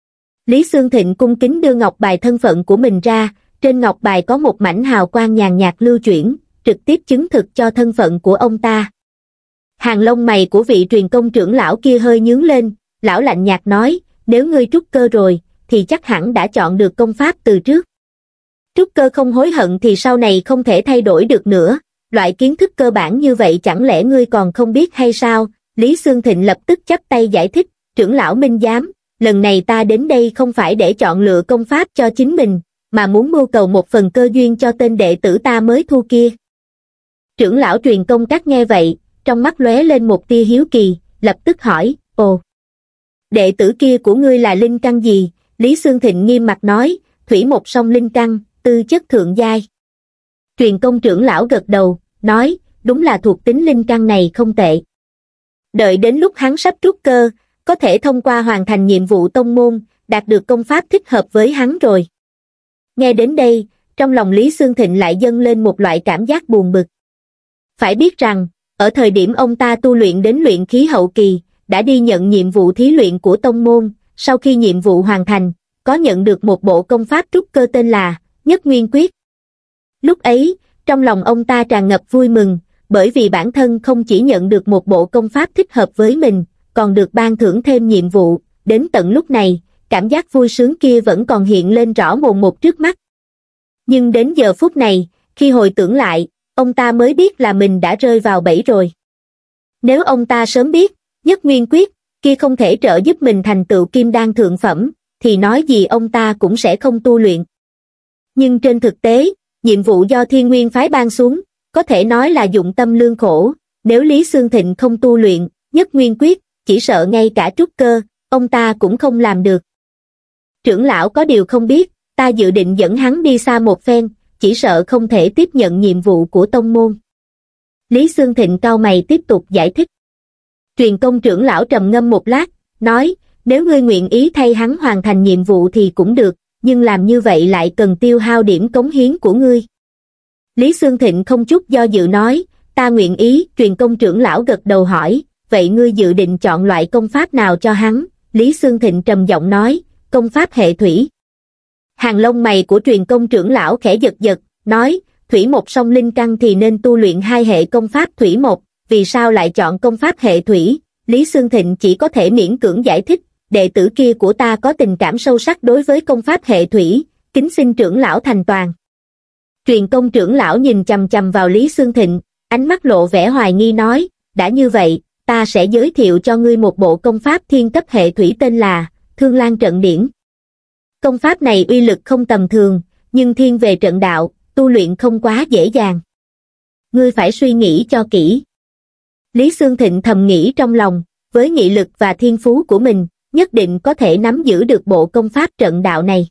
Lý Xương Thịnh cung kính đưa ngọc bài thân phận của mình ra, trên ngọc bài có một mảnh hào quang nhàn nhạt lưu chuyển, trực tiếp chứng thực cho thân phận của ông ta. Hàng lông mày của vị truyền công trưởng lão kia hơi nhướng lên, lão lạnh nhạt nói, nếu ngươi trúc cơ rồi, thì chắc hẳn đã chọn được công pháp từ trước. Trúc cơ không hối hận thì sau này không thể thay đổi được nữa, loại kiến thức cơ bản như vậy chẳng lẽ ngươi còn không biết hay sao? Lý Xương Thịnh lập tức chắp tay giải thích, trưởng lão minh giám, lần này ta đến đây không phải để chọn lựa công pháp cho chính mình, mà muốn mưu cầu một phần cơ duyên cho tên đệ tử ta mới thu kia. Trưởng lão truyền công các nghe vậy, trong mắt lóe lên một tia hiếu kỳ, lập tức hỏi, ồ, đệ tử kia của ngươi là linh căn gì? Lý Xương Thịnh nghiêm mặt nói, thủy một song linh căn, tư chất thượng giai. Truyền công trưởng lão gật đầu, nói, đúng là thuộc tính linh căn này không tệ. Đợi đến lúc hắn sắp trúc cơ, có thể thông qua hoàn thành nhiệm vụ tông môn, đạt được công pháp thích hợp với hắn rồi. Nghe đến đây, trong lòng Lý Xương Thịnh lại dâng lên một loại cảm giác buồn bực. Phải biết rằng, ở thời điểm ông ta tu luyện đến luyện khí hậu kỳ, đã đi nhận nhiệm vụ thí luyện của tông môn, sau khi nhiệm vụ hoàn thành, có nhận được một bộ công pháp trúc cơ tên là Nhất Nguyên Quyết. Lúc ấy, trong lòng ông ta tràn ngập vui mừng, bởi vì bản thân không chỉ nhận được một bộ công pháp thích hợp với mình, còn được ban thưởng thêm nhiệm vụ, đến tận lúc này, cảm giác vui sướng kia vẫn còn hiện lên rõ mồn một trước mắt. Nhưng đến giờ phút này, khi hồi tưởng lại, ông ta mới biết là mình đã rơi vào bẫy rồi. Nếu ông ta sớm biết, Nhất Nguyên Quyết kia không thể trợ giúp mình thành tựu kim đan thượng phẩm, thì nói gì ông ta cũng sẽ không tu luyện. Nhưng trên thực tế, nhiệm vụ do Thiên Nguyên phái ban xuống, có thể nói là dụng tâm lương khổ, nếu Lý Xương Thịnh không tu luyện Nhất Nguyên Quyết, chỉ sợ ngay cả trúc cơ, ông ta cũng không làm được. Trưởng lão có điều không biết, ta dự định dẫn hắn đi xa một phen, chỉ sợ không thể tiếp nhận nhiệm vụ của tông môn. Lý Xương Thịnh cau mày tiếp tục giải thích. Truyền công trưởng lão trầm ngâm một lát, nói, nếu ngươi nguyện ý thay hắn hoàn thành nhiệm vụ thì cũng được, nhưng làm như vậy lại cần tiêu hao điểm cống hiến của ngươi. Lý Xương Thịnh không chút do dự nói, ta nguyện ý. Truyền công trưởng lão gật đầu hỏi, vậy ngươi dự định chọn loại công pháp nào cho hắn? Lý Xương Thịnh trầm giọng nói, công pháp hệ thủy. Hàng lông mày của truyền công trưởng lão khẽ giật giật, nói, thủy một song linh căn thì nên tu luyện hai hệ công pháp thủy một, vì sao lại chọn công pháp hệ thủy? Lý Xương Thịnh chỉ có thể miễn cưỡng giải thích, đệ tử kia của ta có tình cảm sâu sắc đối với công pháp hệ thủy, kính xin trưởng lão thành toàn. Truyền công trưởng lão nhìn chằm chằm vào Lý Xương Thịnh, ánh mắt lộ vẻ hoài nghi nói, đã như vậy, ta sẽ giới thiệu cho ngươi một bộ công pháp thiên cấp hệ thủy tên là Thương Lan Trận Điển. Công pháp này uy lực không tầm thường, nhưng thiên về trận đạo, tu luyện không quá dễ dàng. Ngươi phải suy nghĩ cho kỹ. Lý Xương Thịnh thầm nghĩ trong lòng, với nghị lực và thiên phú của mình, nhất định có thể nắm giữ được bộ công pháp trận đạo này.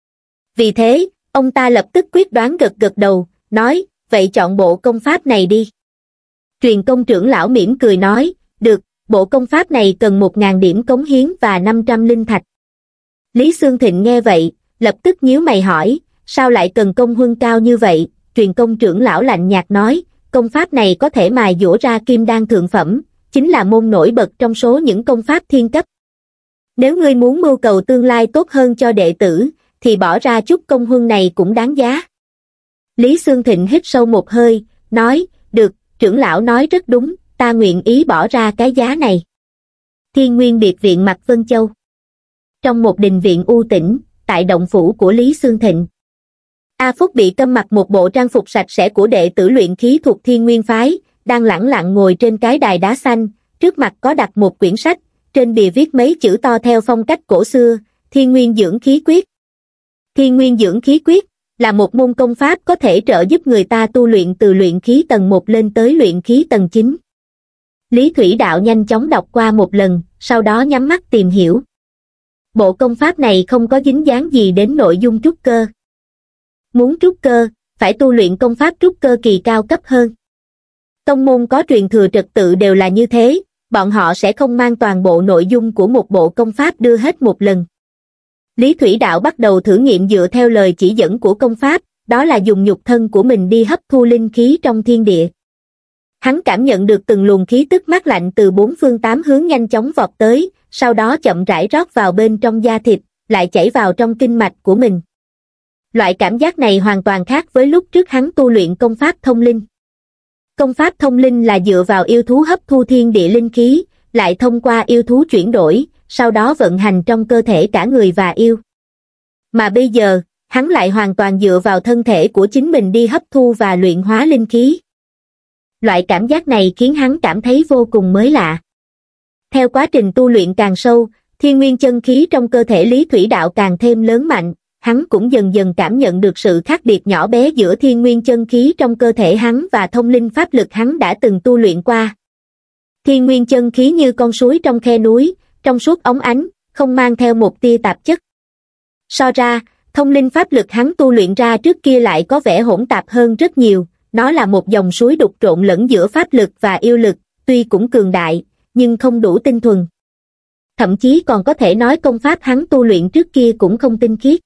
Vì thế, ông ta lập tức quyết đoán gật gật đầu, nói, vậy chọn bộ công pháp này đi. Truyền công trưởng lão mỉm cười nói, được, bộ công pháp này cần một ngàn điểm cống hiến và năm trăm linh thạch. Lý Xương Thịnh nghe vậy, lập tức nhíu mày hỏi, sao lại cần công huân cao như vậy? Truyền công trưởng lão lạnh nhạt nói, công pháp này có thể mài dũa ra kim đan thượng phẩm, chính là môn nổi bật trong số những công pháp thiên cấp. Nếu ngươi muốn mưu cầu tương lai tốt hơn cho đệ tử, thì bỏ ra chút công huân này cũng đáng giá. Lý Xương Thịnh hít sâu một hơi, nói, được, trưởng lão nói rất đúng, ta nguyện ý bỏ ra cái giá này. Thiên Nguyên biệt viện Mạc Vân Châu. Trong một đình viện u tĩnh, tại động phủ của Lý Xương Thịnh, A Phúc bị câm mặc một bộ trang phục sạch sẽ của đệ tử luyện khí thuộc Thiên Nguyên phái, đang lẳng lặng ngồi trên cái đài đá xanh, trước mặt có đặt một quyển sách, trên bìa viết mấy chữ to theo phong cách cổ xưa, Thiên Nguyên Dưỡng Khí Quyết. Thiên Nguyên Dưỡng Khí Quyết, Là một môn công pháp có thể trợ giúp người ta tu luyện từ luyện khí tầng một lên tới luyện khí tầng chín. Lý Thủy Đạo nhanh chóng đọc qua một lần, sau đó nhắm mắt tìm hiểu. Bộ công pháp này không có dính dáng gì đến nội dung trúc cơ. Muốn trúc cơ, phải tu luyện công pháp trúc cơ kỳ cao cấp hơn. Tông môn có truyền thừa trật tự đều là như thế, bọn họ sẽ không mang toàn bộ nội dung của một bộ công pháp đưa hết một lần. Lý Thủy Đạo bắt đầu thử nghiệm dựa theo lời chỉ dẫn của công pháp, đó là dùng nhục thân của mình đi hấp thu linh khí trong thiên địa. Hắn cảm nhận được từng luồng khí tức mát lạnh từ bốn phương tám hướng nhanh chóng vọt tới, sau đó chậm rãi rót vào bên trong da thịt, lại chảy vào trong kinh mạch của mình. Loại cảm giác này hoàn toàn khác với lúc trước hắn tu luyện công pháp thông linh. Công pháp thông linh là dựa vào yêu thú hấp thu thiên địa linh khí, lại thông qua yêu thú chuyển đổi, sau đó vận hành trong cơ thể cả người và yêu. Mà bây giờ, hắn lại hoàn toàn dựa vào thân thể của chính mình đi hấp thu và luyện hóa linh khí. Loại cảm giác này khiến hắn cảm thấy vô cùng mới lạ. Theo quá trình tu luyện càng sâu, thiên nguyên chân khí trong cơ thể Lý Thủy Đạo càng thêm lớn mạnh, hắn cũng dần dần cảm nhận được sự khác biệt nhỏ bé giữa thiên nguyên chân khí trong cơ thể hắn và thông linh pháp lực hắn đã từng tu luyện qua. Thiên nguyên chân khí như con suối trong khe núi, trong suốt óng ánh, không mang theo một tia tạp chất. So ra, thông linh pháp lực hắn tu luyện ra trước kia lại có vẻ hỗn tạp hơn rất nhiều, nó là một dòng suối đục trộn lẫn giữa pháp lực và yêu lực, tuy cũng cường đại, nhưng không đủ tinh thuần. Thậm chí còn có thể nói công pháp hắn tu luyện trước kia cũng không tinh khiết.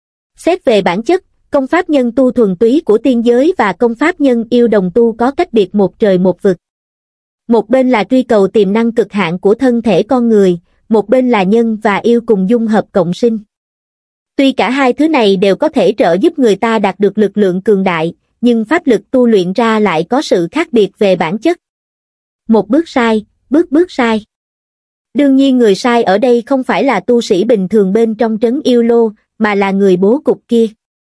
Xét về bản chất, công pháp nhân tu thuần túy của tiên giới và công pháp nhân yêu đồng tu có cách biệt một trời một vực. Một bên là truy cầu tiềm năng cực hạn của thân thể con người, một bên là nhân và yêu cùng dung hợp cộng sinh. Tuy cả hai thứ này đều có thể trợ giúp người ta đạt được lực lượng cường đại, nhưng pháp lực tu luyện ra lại có sự khác biệt về bản chất. Một bước sai, bước bước sai. Đương nhiên người sai ở đây không phải là tu sĩ bình thường bên trong trấn yêu lô, mà là người bố cục kia.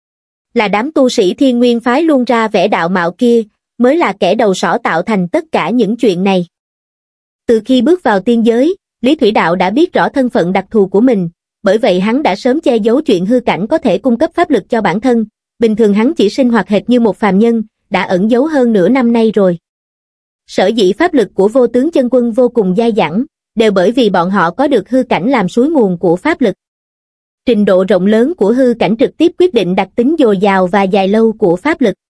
Là đám tu sĩ thiên nguyên phái luôn ra vẻ đạo mạo kia, mới là kẻ đầu sỏ tạo thành tất cả những chuyện này. Từ khi bước vào tiên giới, Lý Thủy Đạo đã biết rõ thân phận đặc thù của mình, bởi vậy hắn đã sớm che giấu chuyện hư cảnh có thể cung cấp pháp lực cho bản thân. Bình thường hắn chỉ sinh hoạt hệt như một phàm nhân, đã ẩn giấu hơn nửa năm nay rồi. Sở dĩ pháp lực của vô tướng chân quân vô cùng dai dẳng, đều bởi vì bọn họ có được hư cảnh làm suối nguồn của pháp lực. Trình độ rộng lớn của hư cảnh trực tiếp quyết định đặc tính dồi dào và dài lâu của pháp lực.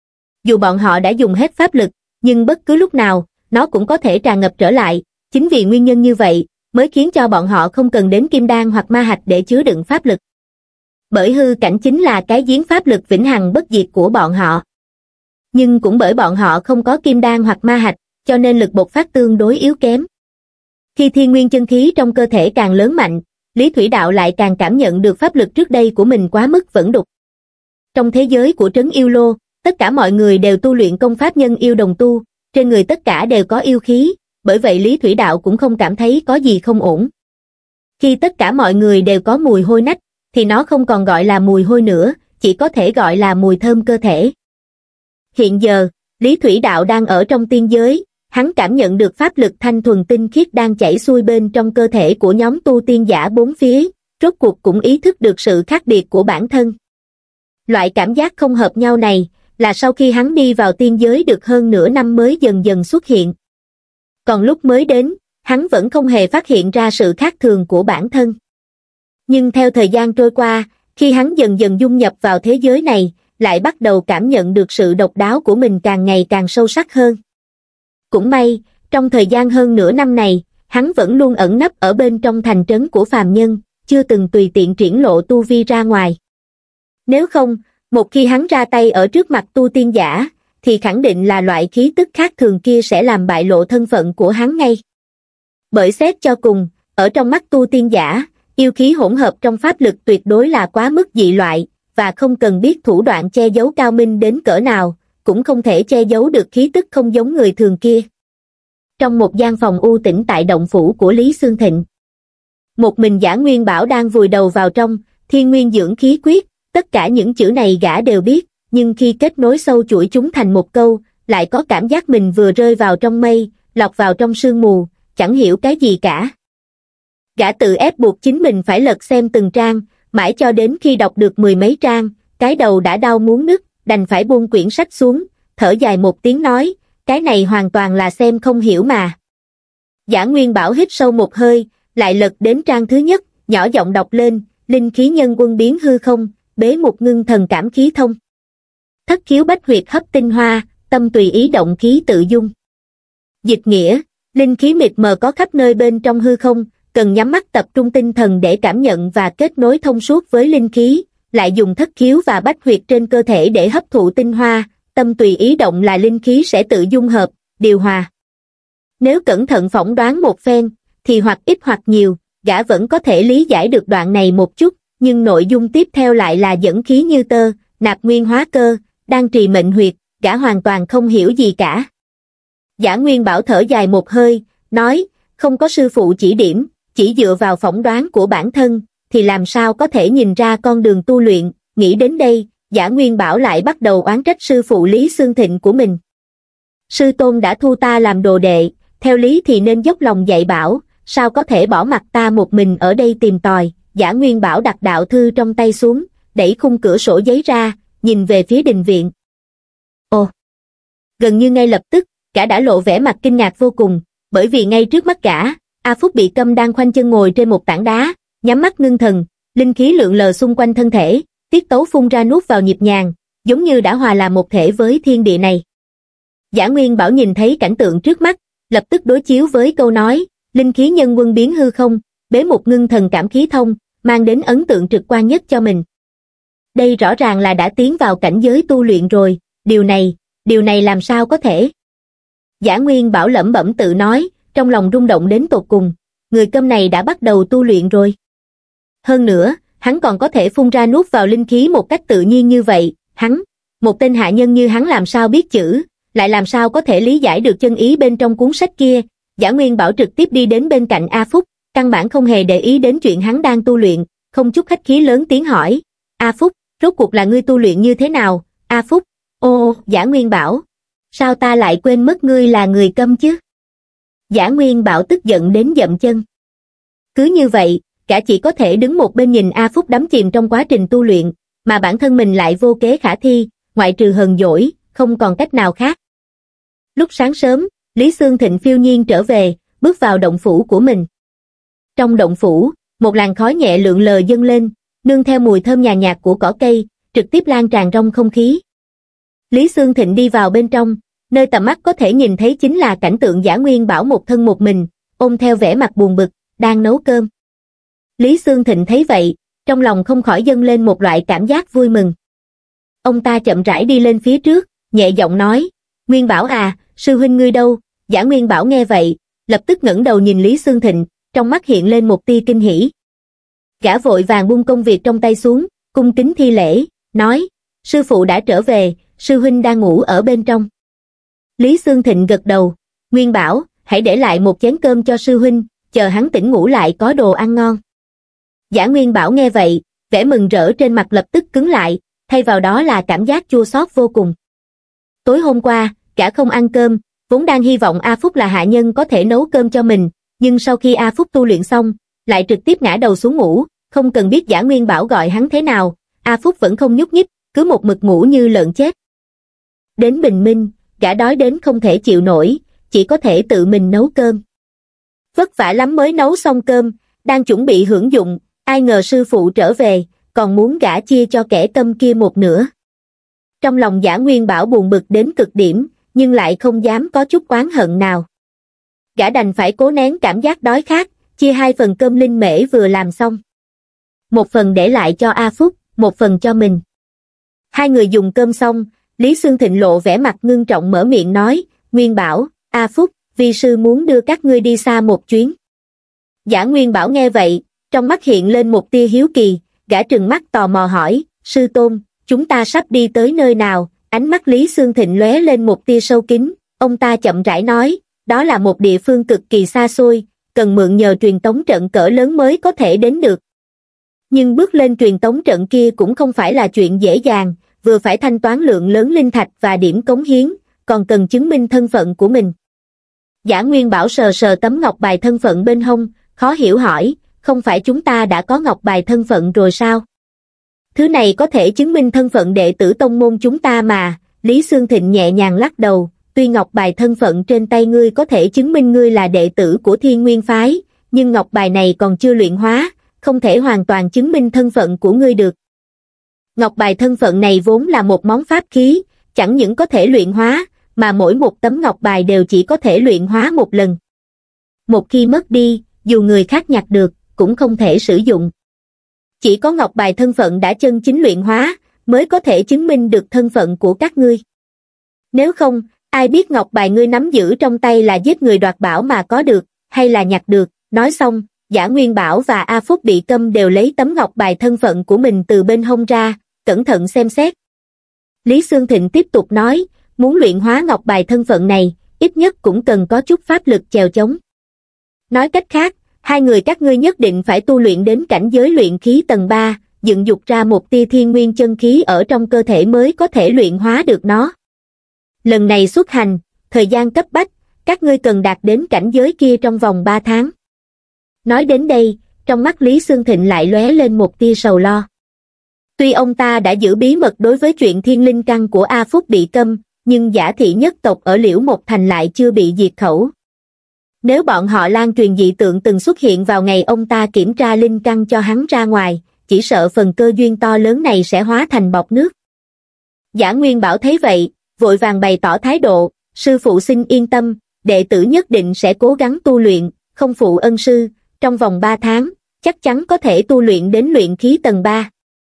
Dù bọn họ đã dùng hết pháp lực, nhưng bất cứ lúc nào, nó cũng có thể tràn ngập trở lại. Chính vì nguyên nhân như vậy, mới khiến cho bọn họ không cần đến kim đan hoặc ma hạch để chứa đựng pháp lực. Bởi hư cảnh chính là cái giếng pháp lực vĩnh hằng bất diệt của bọn họ. Nhưng cũng bởi bọn họ không có kim đan hoặc ma hạch, cho nên lực bộc phát tương đối yếu kém. Khi thiên nguyên chân khí trong cơ thể càng lớn mạnh, Lý Thủy Đạo lại càng cảm nhận được pháp lực trước đây của mình quá mức vẩn đục. Trong thế giới của trấn yêu lô, tất cả mọi người đều tu luyện công pháp nhân yêu đồng tu, trên người tất cả đều có yêu khí, bởi vậy Lý Thủy Đạo cũng không cảm thấy có gì không ổn. Khi tất cả mọi người đều có mùi hôi nách, thì nó không còn gọi là mùi hôi nữa, chỉ có thể gọi là mùi thơm cơ thể. Hiện giờ, Lý Thủy Đạo đang ở trong tiên giới, hắn cảm nhận được pháp lực thanh thuần tinh khiết đang chảy xuôi bên trong cơ thể của nhóm tu tiên giả bốn phía, rốt cuộc cũng ý thức được sự khác biệt của bản thân. Loại cảm giác không hợp nhau này, là sau khi hắn đi vào tiên giới được hơn nửa năm mới dần dần xuất hiện. Còn lúc mới đến, hắn vẫn không hề phát hiện ra sự khác thường của bản thân. Nhưng theo thời gian trôi qua, khi hắn dần dần dung nhập vào thế giới này, lại bắt đầu cảm nhận được sự độc đáo của mình càng ngày càng sâu sắc hơn. Cũng may, trong thời gian hơn nửa năm này, hắn vẫn luôn ẩn nấp ở bên trong thành trấn của phàm nhân, chưa từng tùy tiện triển lộ tu vi ra ngoài. Nếu không, một khi hắn ra tay ở trước mặt tu tiên giả, thì khẳng định là loại khí tức khác thường kia sẽ làm bại lộ thân phận của hắn ngay. Bởi xét cho cùng, ở trong mắt tu tiên giả, yêu khí hỗn hợp trong pháp lực tuyệt đối là quá mức dị loại, và không cần biết thủ đoạn che giấu cao minh đến cỡ nào, cũng không thể che giấu được khí tức không giống người thường kia. Trong một gian phòng u tĩnh tại động phủ của Lý Xương Thịnh, một mình Giả Nguyên Bảo đang vùi đầu vào trong Thiên Nguyên Dưỡng Khí Quyết, tất cả những chữ này gã đều biết, nhưng khi kết nối sâu chuỗi chúng thành một câu, lại có cảm giác mình vừa rơi vào trong mây, lọt vào trong sương mù, chẳng hiểu cái gì cả. Gã tự ép buộc chính mình phải lật xem từng trang, mãi cho đến khi đọc được mười mấy trang, cái đầu đã đau muốn nứt, đành phải buông quyển sách xuống, thở dài một tiếng nói, cái này hoàn toàn là xem không hiểu mà. Giả Nguyên Bảo hít sâu một hơi, lại lật đến trang thứ nhất, nhỏ giọng đọc lên, linh khí nhân quân biến hư không, bế một ngưng thần cảm khí thông. Thất khiếu bách huyệt hấp tinh hoa, tâm tùy ý động khí tự dung. Dịch nghĩa, linh khí mịt mờ có khắp nơi bên trong hư không, cần nhắm mắt tập trung tinh thần để cảm nhận và kết nối thông suốt với linh khí, lại dùng thất khiếu và bách huyệt trên cơ thể để hấp thụ tinh hoa, tâm tùy ý động là linh khí sẽ tự dung hợp, điều hòa. Nếu cẩn thận phỏng đoán một phen, thì hoặc ít hoặc nhiều, gã vẫn có thể lý giải được đoạn này một chút, nhưng nội dung tiếp theo lại là dẫn khí như tơ, nạp nguyên hóa cơ, đang trì mệnh huyệt, gã hoàn toàn không hiểu gì cả. Giả Nguyên Bảo thở dài một hơi, nói, không có sư phụ chỉ điểm, chỉ dựa vào phỏng đoán của bản thân, thì làm sao có thể nhìn ra con đường tu luyện. Nghĩ đến đây, Giả Nguyên Bảo lại bắt đầu oán trách sư phụ Lý Xương Thịnh của mình. Sư tôn đã thu ta làm đồ đệ, theo lý thì nên dốc lòng dạy bảo, sao có thể bỏ mặc ta một mình ở đây tìm tòi. Giả Nguyên Bảo đặt đạo thư trong tay xuống, đẩy khung cửa sổ giấy ra, nhìn về phía đình viện. Ồ! Gần như ngay lập tức, gã đã lộ vẻ mặt kinh ngạc vô cùng, bởi vì ngay trước mắt gã, A Phúc bị câm đang khoanh chân ngồi trên một tảng đá, nhắm mắt ngưng thần, linh khí lượn lờ xung quanh thân thể, tiết tấu phun ra nuốt vào nhịp nhàng, giống như đã hòa làm một thể với thiên địa này. Giả Nguyên Bảo nhìn thấy cảnh tượng trước mắt, lập tức đối chiếu với câu nói, linh khí nhân quân biến hư không, bế một ngưng thần cảm khí thông, mang đến ấn tượng trực quan nhất cho mình. Đây rõ ràng là đã tiến vào cảnh giới tu luyện rồi, điều này, điều này làm sao có thể? Giả Nguyên Bảo lẩm bẩm tự nói, trong lòng rung động đến tột cùng, người câm này đã bắt đầu tu luyện rồi. Hơn nữa, hắn còn có thể phun ra nuốt vào linh khí một cách tự nhiên như vậy, hắn, một tên hạ nhân như hắn làm sao biết chữ, lại làm sao có thể lý giải được chân ý bên trong cuốn sách kia. Giả Nguyên Bảo trực tiếp đi đến bên cạnh A Phúc, căn bản không hề để ý đến chuyện hắn đang tu luyện, không chút khách khí lớn tiếng hỏi, A Phúc, rốt cuộc là ngươi tu luyện như thế nào? A Phúc, ô, Giả Nguyên Bảo, sao ta lại quên mất ngươi là người câm chứ? Giả Nguyên Bảo tức giận đến dậm chân. Cứ như vậy, cả chỉ có thể đứng một bên nhìn A Phúc đắm chìm trong quá trình tu luyện, mà bản thân mình lại vô kế khả thi, ngoại trừ hờn dỗi, không còn cách nào khác. Lúc sáng sớm, Lý Xương Thịnh phiêu nhiên trở về, bước vào động phủ của mình. Trong động phủ, một làn khói nhẹ lượn lờ dâng lên, nương theo mùi thơm nhàn nhạt của cỏ cây, trực tiếp lan tràn trong không khí. Lý Xương Thịnh đi vào bên trong, nơi tầm mắt có thể nhìn thấy chính là cảnh tượng Giả Nguyên Bảo một thân một mình, ôm theo vẻ mặt buồn bực, đang nấu cơm. Lý Xương Thịnh thấy vậy, trong lòng không khỏi dâng lên một loại cảm giác vui mừng. Ông ta chậm rãi đi lên phía trước, nhẹ giọng nói, Nguyên Bảo à, sư huynh ngươi đâu? Giả Nguyên Bảo nghe vậy, lập tức ngẩng đầu nhìn Lý Xương Thịnh, trong mắt hiện lên một tia kinh hỉ. Gã vội vàng buông công việc trong tay xuống, cung kính thi lễ, nói, sư phụ đã trở về, sư huynh đang ngủ ở bên trong. Lý Xương Thịnh gật đầu, Nguyên Bảo, hãy để lại một chén cơm cho sư huynh, chờ hắn tỉnh ngủ lại có đồ ăn ngon. Giả Nguyên Bảo nghe vậy, vẻ mừng rỡ trên mặt lập tức cứng lại, thay vào đó là cảm giác chua xót vô cùng. Tối hôm qua, gã không ăn cơm, vốn đang hy vọng A Phúc là hạ nhân có thể nấu cơm cho mình, nhưng sau khi A Phúc tu luyện xong, lại trực tiếp ngã đầu xuống ngủ, không cần biết Giả Nguyên Bảo gọi hắn thế nào, A Phúc vẫn không nhúc nhích, cứ một mực ngủ như lợn chết. Đến bình minh, gã đói đến không thể chịu nổi, chỉ có thể tự mình nấu cơm. Vất vả lắm mới nấu xong cơm, đang chuẩn bị hưởng dụng, ai ngờ sư phụ trở về, còn muốn gã chia cho kẻ câm kia một nửa. Trong lòng Giả Nguyên Bảo buồn bực đến cực điểm, nhưng lại không dám có chút oán hận nào. Gã đành phải cố nén cảm giác đói khát, chia hai phần cơm linh mễ vừa làm xong. Một phần để lại cho A Phúc, một phần cho mình. Hai người dùng cơm xong, Lý Xương Thịnh lộ vẻ mặt ngưng trọng mở miệng nói, Nguyên Bảo, A Phúc, vi sư muốn đưa các ngươi đi xa một chuyến. Giả Nguyên Bảo nghe vậy, trong mắt hiện lên một tia hiếu kỳ, gã trừng mắt tò mò hỏi, sư tôn, chúng ta sắp đi tới nơi nào? Ánh mắt Lý Xương Thịnh lóe lên một tia sâu kín, ông ta chậm rãi nói, đó là một địa phương cực kỳ xa xôi, cần mượn nhờ truyền tống trận cỡ lớn mới có thể đến được. Nhưng bước lên truyền tống trận kia cũng không phải là chuyện dễ dàng, vừa phải thanh toán lượng lớn linh thạch và điểm cống hiến, còn cần chứng minh thân phận của mình. Giả Nguyên Bảo sờ sờ tấm ngọc bài thân phận bên hông, khó hiểu hỏi, không phải chúng ta đã có ngọc bài thân phận rồi sao? Thứ này có thể chứng minh thân phận đệ tử tông môn chúng ta mà. Lý Xương Thịnh nhẹ nhàng lắc đầu, tuy ngọc bài thân phận trên tay ngươi có thể chứng minh ngươi là đệ tử của Thiên Nguyên Phái, nhưng ngọc bài này còn chưa luyện hóa, không thể hoàn toàn chứng minh thân phận của ngươi được. Ngọc bài thân phận này vốn là một món pháp khí, chẳng những có thể luyện hóa, mà mỗi một tấm ngọc bài đều chỉ có thể luyện hóa một lần. Một khi mất đi, dù người khác nhặt được, cũng không thể sử dụng. Chỉ có ngọc bài thân phận đã chân chính luyện hóa, mới có thể chứng minh được thân phận của các ngươi. Nếu không, ai biết ngọc bài ngươi nắm giữ trong tay là giết người đoạt bảo mà có được, hay là nhặt được. Nói xong, Giả Nguyên Bảo và A Phúc Bị Câm đều lấy tấm ngọc bài thân phận của mình từ bên hông ra, cẩn thận xem xét. Lý Xương Thịnh tiếp tục nói, muốn luyện hóa ngọc bài thân phận này, ít nhất cũng cần có chút pháp lực chèo chống. Nói cách khác, hai người các ngươi nhất định phải tu luyện đến cảnh giới luyện khí tầng ba, dựng dục ra một tia thiên nguyên chân khí ở trong cơ thể mới có thể luyện hóa được nó. Lần này xuất hành, thời gian cấp bách, các ngươi cần đạt đến cảnh giới kia trong vòng ba tháng. Nói đến đây, trong mắt Lý Xương Thịnh lại lóe lên một tia sầu lo. Tuy ông ta đã giữ bí mật đối với chuyện thiên linh căn của A Phúc Bị Câm, nhưng Giả thị nhất tộc ở Liễu Một Thành lại chưa bị diệt khẩu. Nếu bọn họ lan truyền dị tượng từng xuất hiện vào ngày ông ta kiểm tra linh căn cho hắn ra ngoài, chỉ sợ phần cơ duyên to lớn này sẽ hóa thành bọt nước. Giả Nguyên Bảo thấy vậy, vội vàng bày tỏ thái độ, sư phụ xin yên tâm, đệ tử nhất định sẽ cố gắng tu luyện, không phụ ân sư, trong vòng ba tháng, chắc chắn có thể tu luyện đến luyện khí tầng ba.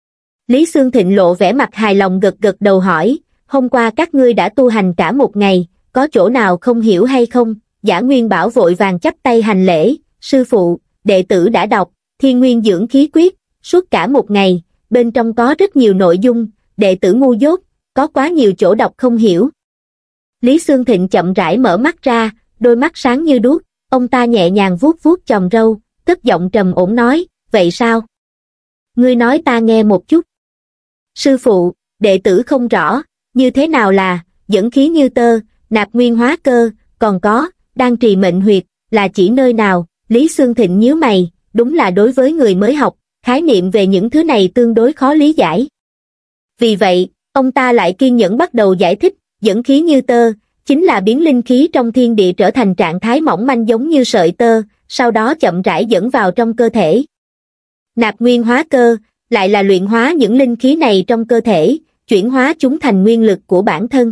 Lý Xương Thịnh lộ vẻ mặt hài lòng gật gật đầu hỏi, hôm qua các ngươi đã tu hành cả một ngày, có chỗ nào không hiểu hay không? Giả Nguyên Bảo vội vàng chắp tay hành lễ, sư phụ, đệ tử đã đọc, Thiên Nguyên Dưỡng Khí Quyết, suốt cả một ngày, bên trong có rất nhiều nội dung, đệ tử ngu dốt, có quá nhiều chỗ đọc không hiểu. Lý Xương Thịnh chậm rãi mở mắt ra, đôi mắt sáng như đuốc, ông ta nhẹ nhàng vuốt vuốt chòm râu, cất giọng trầm ổn nói, vậy sao? Ngươi nói ta nghe một chút. Sư phụ, đệ tử không rõ, như thế nào là, dẫn khí như tơ, nạp nguyên hóa cơ, còn có, đan trì mệnh huyệt, là chỉ nơi nào? Lý Xương Thịnh nhíu mày, đúng là đối với người mới học, khái niệm về những thứ này tương đối khó lý giải. Vì vậy, ông ta lại kiên nhẫn bắt đầu giải thích, dẫn khí như tơ, chính là biến linh khí trong thiên địa trở thành trạng thái mỏng manh giống như sợi tơ, sau đó chậm rãi dẫn vào trong cơ thể. Nạp nguyên hóa cơ, lại là luyện hóa những linh khí này trong cơ thể, chuyển hóa chúng thành nguyên lực của bản thân.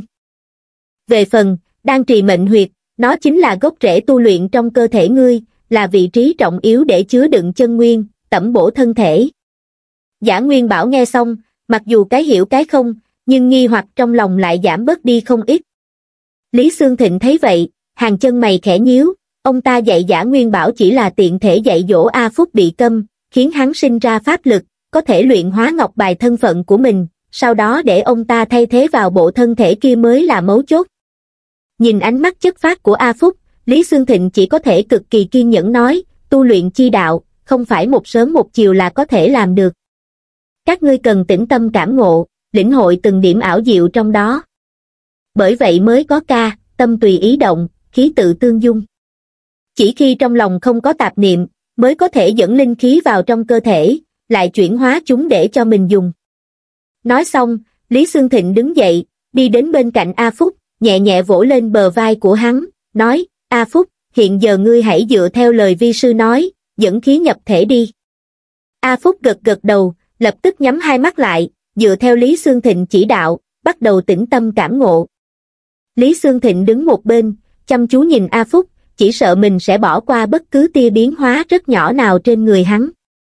Về phần, đan trì mệnh huyệt, nó chính là gốc rễ tu luyện trong cơ thể ngươi, là vị trí trọng yếu để chứa đựng chân nguyên, tẩm bổ thân thể. Giả Nguyên Bảo nghe xong, mặc dù cái hiểu cái không, nhưng nghi hoặc trong lòng lại giảm bớt đi không ít. Lý Xương Thịnh thấy vậy, hàng chân mày khẽ nhíu, ông ta dạy Giả Nguyên Bảo chỉ là tiện thể dạy dỗ A Phúc Bị Câm, khiến hắn sinh ra pháp lực, có thể luyện hóa ngọc bài thân phận của mình, sau đó để ông ta thay thế vào bộ thân thể kia mới là mấu chốt. Nhìn ánh mắt chất phác của A Phúc, Lý Xương Thịnh chỉ có thể cực kỳ kiên nhẫn nói, tu luyện chi đạo, không phải một sớm một chiều là có thể làm được. Các ngươi cần tĩnh tâm cảm ngộ, lĩnh hội từng điểm ảo diệu trong đó. Bởi vậy mới có ca, tâm tùy ý động, khí tự tương dung. Chỉ khi trong lòng không có tạp niệm, mới có thể dẫn linh khí vào trong cơ thể, lại chuyển hóa chúng để cho mình dùng. Nói xong, Lý Xương Thịnh đứng dậy, đi đến bên cạnh A Phúc, nhẹ nhẹ vỗ lên bờ vai của hắn, nói, A Phúc, hiện giờ ngươi hãy dựa theo lời vi sư nói, dẫn khí nhập thể đi. A Phúc gật gật đầu, lập tức nhắm hai mắt lại, dựa theo Lý Xương Thịnh chỉ đạo, bắt đầu tĩnh tâm cảm ngộ. Lý Xương Thịnh đứng một bên, chăm chú nhìn A Phúc, chỉ sợ mình sẽ bỏ qua bất cứ tia biến hóa rất nhỏ nào trên người hắn.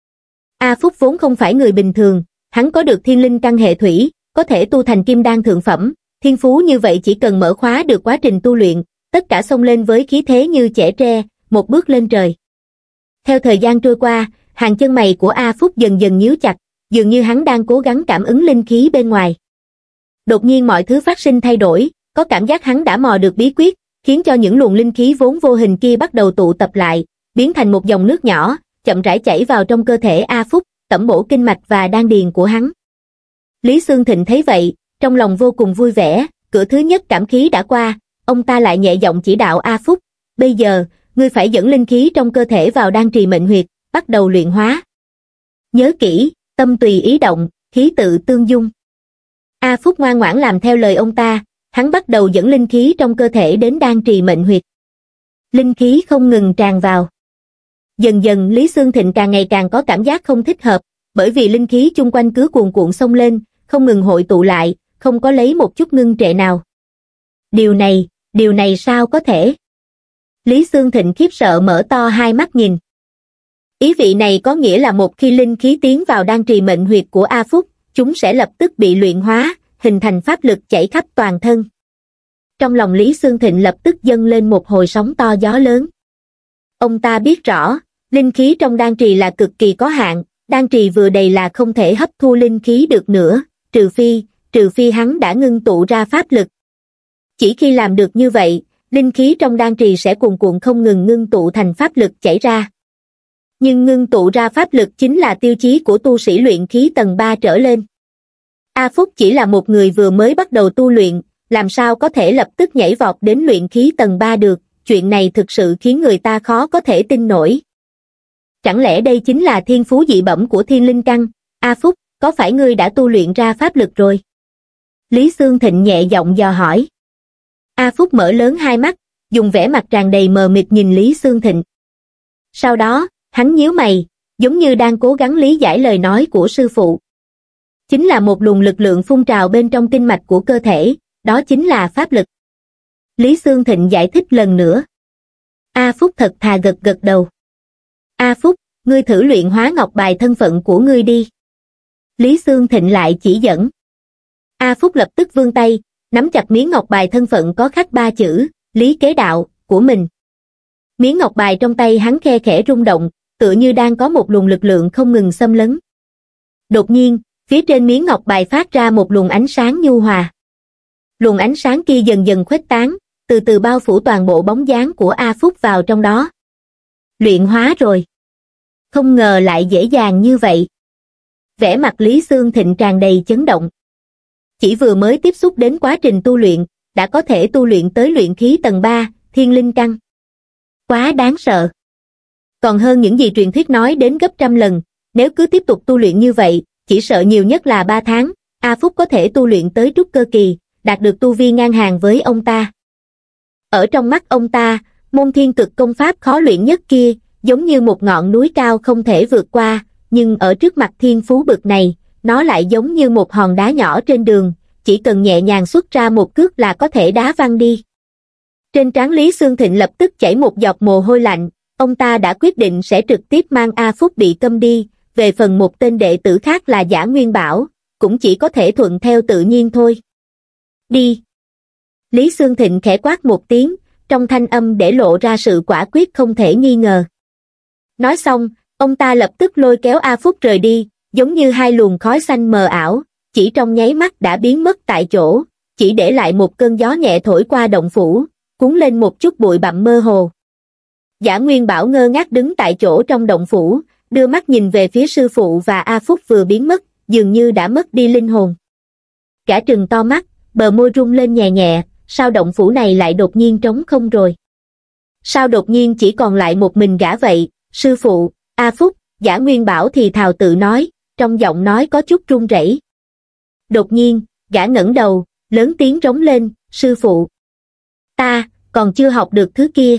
A Phúc vốn không phải người bình thường, hắn có được thiên linh căn hệ thủy, có thể tu thành kim đan thượng phẩm, thiên phú như vậy chỉ cần mở khóa được quá trình tu luyện, tất cả xông lên với khí thế như chẻ tre, một bước lên trời. Theo thời gian trôi qua, hàng chân mày của A Phúc dần dần nhíu chặt, dường như hắn đang cố gắng cảm ứng linh khí bên ngoài. Đột nhiên mọi thứ phát sinh thay đổi, có cảm giác hắn đã mò được bí quyết, khiến cho những luồng linh khí vốn vô hình kia bắt đầu tụ tập lại, biến thành một dòng nước nhỏ, chậm rãi chảy vào trong cơ thể A Phúc, tẩm bổ kinh mạch và đan điền của hắn. Lý Xương Thịnh thấy vậy, trong lòng vô cùng vui vẻ, cửa thứ nhất cảm khí đã qua, ông ta lại nhẹ giọng chỉ đạo A Phúc, bây giờ, ngươi phải dẫn linh khí trong cơ thể vào đan trì mệnh huyệt, bắt đầu luyện hóa. Nhớ kỹ, tâm tùy ý động, khí tự tương dung. A Phúc ngoan ngoãn làm theo lời ông ta, hắn bắt đầu dẫn linh khí trong cơ thể đến đan trì mệnh huyệt. Linh khí không ngừng tràn vào. Dần dần Lý Xương Thịnh càng ngày càng có cảm giác không thích hợp, bởi vì linh khí chung quanh cứ cuồn cuộn xông lên, không ngừng hội tụ lại, không có lấy một chút ngưng trệ nào. Điều này, điều này sao có thể? Lý Xương Thịnh khiếp sợ mở to hai mắt nhìn. Ý vị này có nghĩa là một khi linh khí tiến vào đan trì mệnh huyệt của A Phúc, chúng sẽ lập tức bị luyện hóa, hình thành pháp lực chảy khắp toàn thân. Trong lòng Lý Xương Thịnh lập tức dâng lên một hồi sóng to gió lớn. Ông ta biết rõ, linh khí trong đan trì là cực kỳ có hạn, đan trì vừa đầy là không thể hấp thu linh khí được nữa, trừ phi, trừ phi hắn đã ngưng tụ ra pháp lực. Chỉ khi làm được như vậy, linh khí trong đan trì sẽ cuồn cuộn không ngừng ngưng tụ thành pháp lực chảy ra. Nhưng ngưng tụ ra pháp lực chính là tiêu chí của tu sĩ luyện khí tầng ba trở lên. A Phúc chỉ là một người vừa mới bắt đầu tu luyện, làm sao có thể lập tức nhảy vọt đến luyện khí tầng ba được, chuyện này thực sự khiến người ta khó có thể tin nổi. Chẳng lẽ đây chính là thiên phú dị bẩm của thiên linh căn? A Phúc, có phải ngươi đã tu luyện ra pháp lực rồi? Lý Xương Thịnh nhẹ giọng dò hỏi. A Phúc mở lớn hai mắt, dùng vẻ mặt tràn đầy mờ mịt nhìn Lý Xương Thịnh. Sau đó, hắn nhíu mày, giống như đang cố gắng lý giải lời nói của sư phụ. Chính là một luồng lực lượng phun trào bên trong kinh mạch của cơ thể, đó chính là pháp lực. Lý Xương Thịnh giải thích lần nữa. A Phúc thật thà gật gật đầu. A Phúc, ngươi thử luyện hóa ngọc bài thân phận của ngươi đi. Lý Xương Thịnh lại chỉ dẫn. A Phúc lập tức vươn tay, nắm chặt miếng ngọc bài thân phận có khắc ba chữ, Lý Kế Đạo, của mình. Miếng ngọc bài trong tay hắn khe khẽ rung động, tựa như đang có một luồng lực lượng không ngừng xâm lấn. Đột nhiên, phía trên miếng ngọc bài phát ra một luồng ánh sáng nhu hòa. Luồng ánh sáng kia dần dần khuếch tán, từ từ bao phủ toàn bộ bóng dáng của A Phúc vào trong đó. Luyện hóa rồi. Không ngờ lại dễ dàng như vậy. Vẻ mặt Lý Xương Thịnh tràn đầy chấn động. Chỉ vừa mới tiếp xúc đến quá trình tu luyện, đã có thể tu luyện tới luyện khí tầng ba, thiên linh căn. Quá đáng sợ. Còn hơn những gì truyền thuyết nói đến gấp trăm lần, nếu cứ tiếp tục tu luyện như vậy, chỉ sợ nhiều nhất là ba tháng, A Phúc có thể tu luyện tới trúc cơ kỳ, đạt được tu vi ngang hàng với ông ta. Ở trong mắt ông ta, môn thiên cực công pháp khó luyện nhất kia, giống như một ngọn núi cao không thể vượt qua, nhưng ở trước mặt thiên phú bực này, nó lại giống như một hòn đá nhỏ trên đường, chỉ cần nhẹ nhàng xuất ra một cước là có thể đá văng đi. Trên trán Lý Xương Thịnh lập tức chảy một giọt mồ hôi lạnh, ông ta đã quyết định sẽ trực tiếp mang A Phúc bị câm đi, về phần một tên đệ tử khác là Dã Nguyên Bảo, cũng chỉ có thể thuận theo tự nhiên thôi. Đi! Lý Xương Thịnh khẽ quát một tiếng, trong thanh âm để lộ ra sự quả quyết không thể nghi ngờ. Nói xong, ông ta lập tức lôi kéo A Phúc rời đi, giống như hai luồng khói xanh mờ ảo, chỉ trong nháy mắt đã biến mất tại chỗ, chỉ để lại một cơn gió nhẹ thổi qua động phủ, cuốn lên một chút bụi bặm mơ hồ. Dã Nguyên Bảo ngơ ngác đứng tại chỗ trong động phủ, đưa mắt nhìn về phía sư phụ và A Phúc vừa biến mất, dường như đã mất đi linh hồn. Cả trừng to mắt, bờ môi rung lên nhẹ nhẹ, sao động phủ này lại đột nhiên trống không rồi? Sao đột nhiên chỉ còn lại một mình gã vậy? Sư phụ, A Phúc, Dã Nguyên Bảo thì thào tự nói, trong giọng nói có chút run rẩy. Đột nhiên, gã ngẩng đầu, lớn tiếng rống lên, sư phụ. Ta, còn chưa học được thứ kia.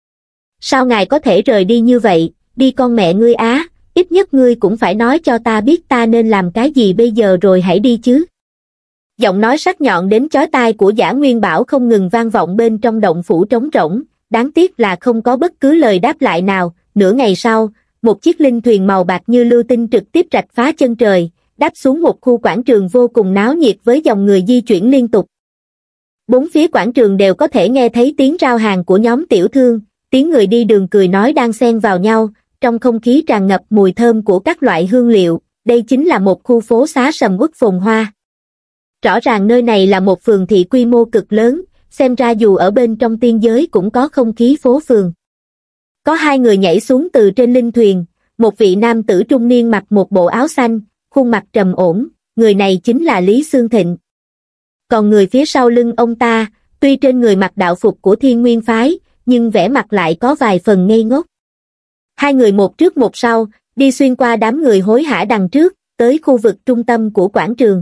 Sao ngài có thể rời đi như vậy, đi con mẹ ngươi á, ít nhất ngươi cũng phải nói cho ta biết ta nên làm cái gì bây giờ rồi hãy đi chứ. Giọng nói sắc nhọn đến chói tai của Dã Nguyên Bảo không ngừng vang vọng bên trong động phủ trống rỗng, đáng tiếc là không có bất cứ lời đáp lại nào. Nửa ngày sau, một chiếc linh thuyền màu bạc như lưu tinh trực tiếp rạch phá chân trời, đáp xuống một khu quảng trường vô cùng náo nhiệt với dòng người di chuyển liên tục. Bốn phía quảng trường đều có thể nghe thấy tiếng rao hàng của nhóm tiểu thương, tiếng người đi đường cười nói đang xen vào nhau, trong không khí tràn ngập mùi thơm của các loại hương liệu, đây chính là một khu phố xá sầm uất phồn hoa. Rõ ràng nơi này là một phường thị quy mô cực lớn, xem ra dù ở bên trong tiên giới cũng có không khí phố phường. Có hai người nhảy xuống từ trên linh thuyền, một vị nam tử trung niên mặc một bộ áo xanh, khuôn mặt trầm ổn, người này chính là Lý Xương Thịnh. Còn người phía sau lưng ông ta, tuy trên người mặc đạo phục của Thiên Nguyên Phái, nhưng vẻ mặt lại có vài phần ngây ngốc. Hai người một trước một sau, đi xuyên qua đám người hối hả đằng trước, tới khu vực trung tâm của quảng trường.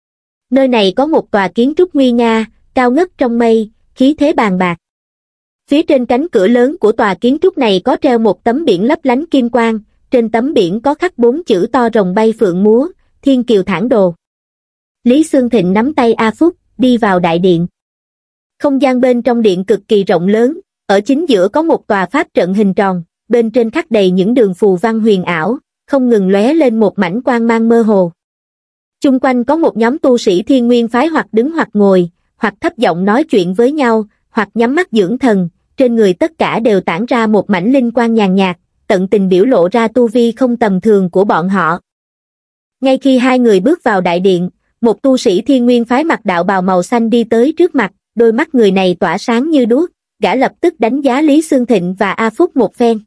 Nơi này có một tòa kiến trúc nguy nga, cao ngất trong mây, khí thế bàn bạc. Phía trên cánh cửa lớn của tòa kiến trúc này có treo một tấm biển lấp lánh kim quang, trên tấm biển có khắc bốn chữ to rồng bay phượng múa, Thiên Kiều Thản Đồ. Lý Xương Thịnh nắm tay A Phúc, đi vào đại điện. Không gian bên trong điện cực kỳ rộng lớn, ở chính giữa có một tòa pháp trận hình tròn, bên trên khắc đầy những đường phù văn huyền ảo, không ngừng lóe lên một mảnh quang mang mơ hồ. Chung quanh có một nhóm tu sĩ Thiên Nguyên phái hoặc đứng hoặc ngồi, hoặc thấp giọng nói chuyện với nhau, hoặc nhắm mắt dưỡng thần, trên người tất cả đều tản ra một mảnh linh quang nhàn nhạt, tận tình biểu lộ ra tu vi không tầm thường của bọn họ. Ngay khi hai người bước vào đại điện, một tu sĩ Thiên Nguyên phái mặc đạo bào màu xanh đi tới trước mặt, đôi mắt người này tỏa sáng như đuốc, gã lập tức đánh giá Lý Xương Thịnh và A Phúc một phen.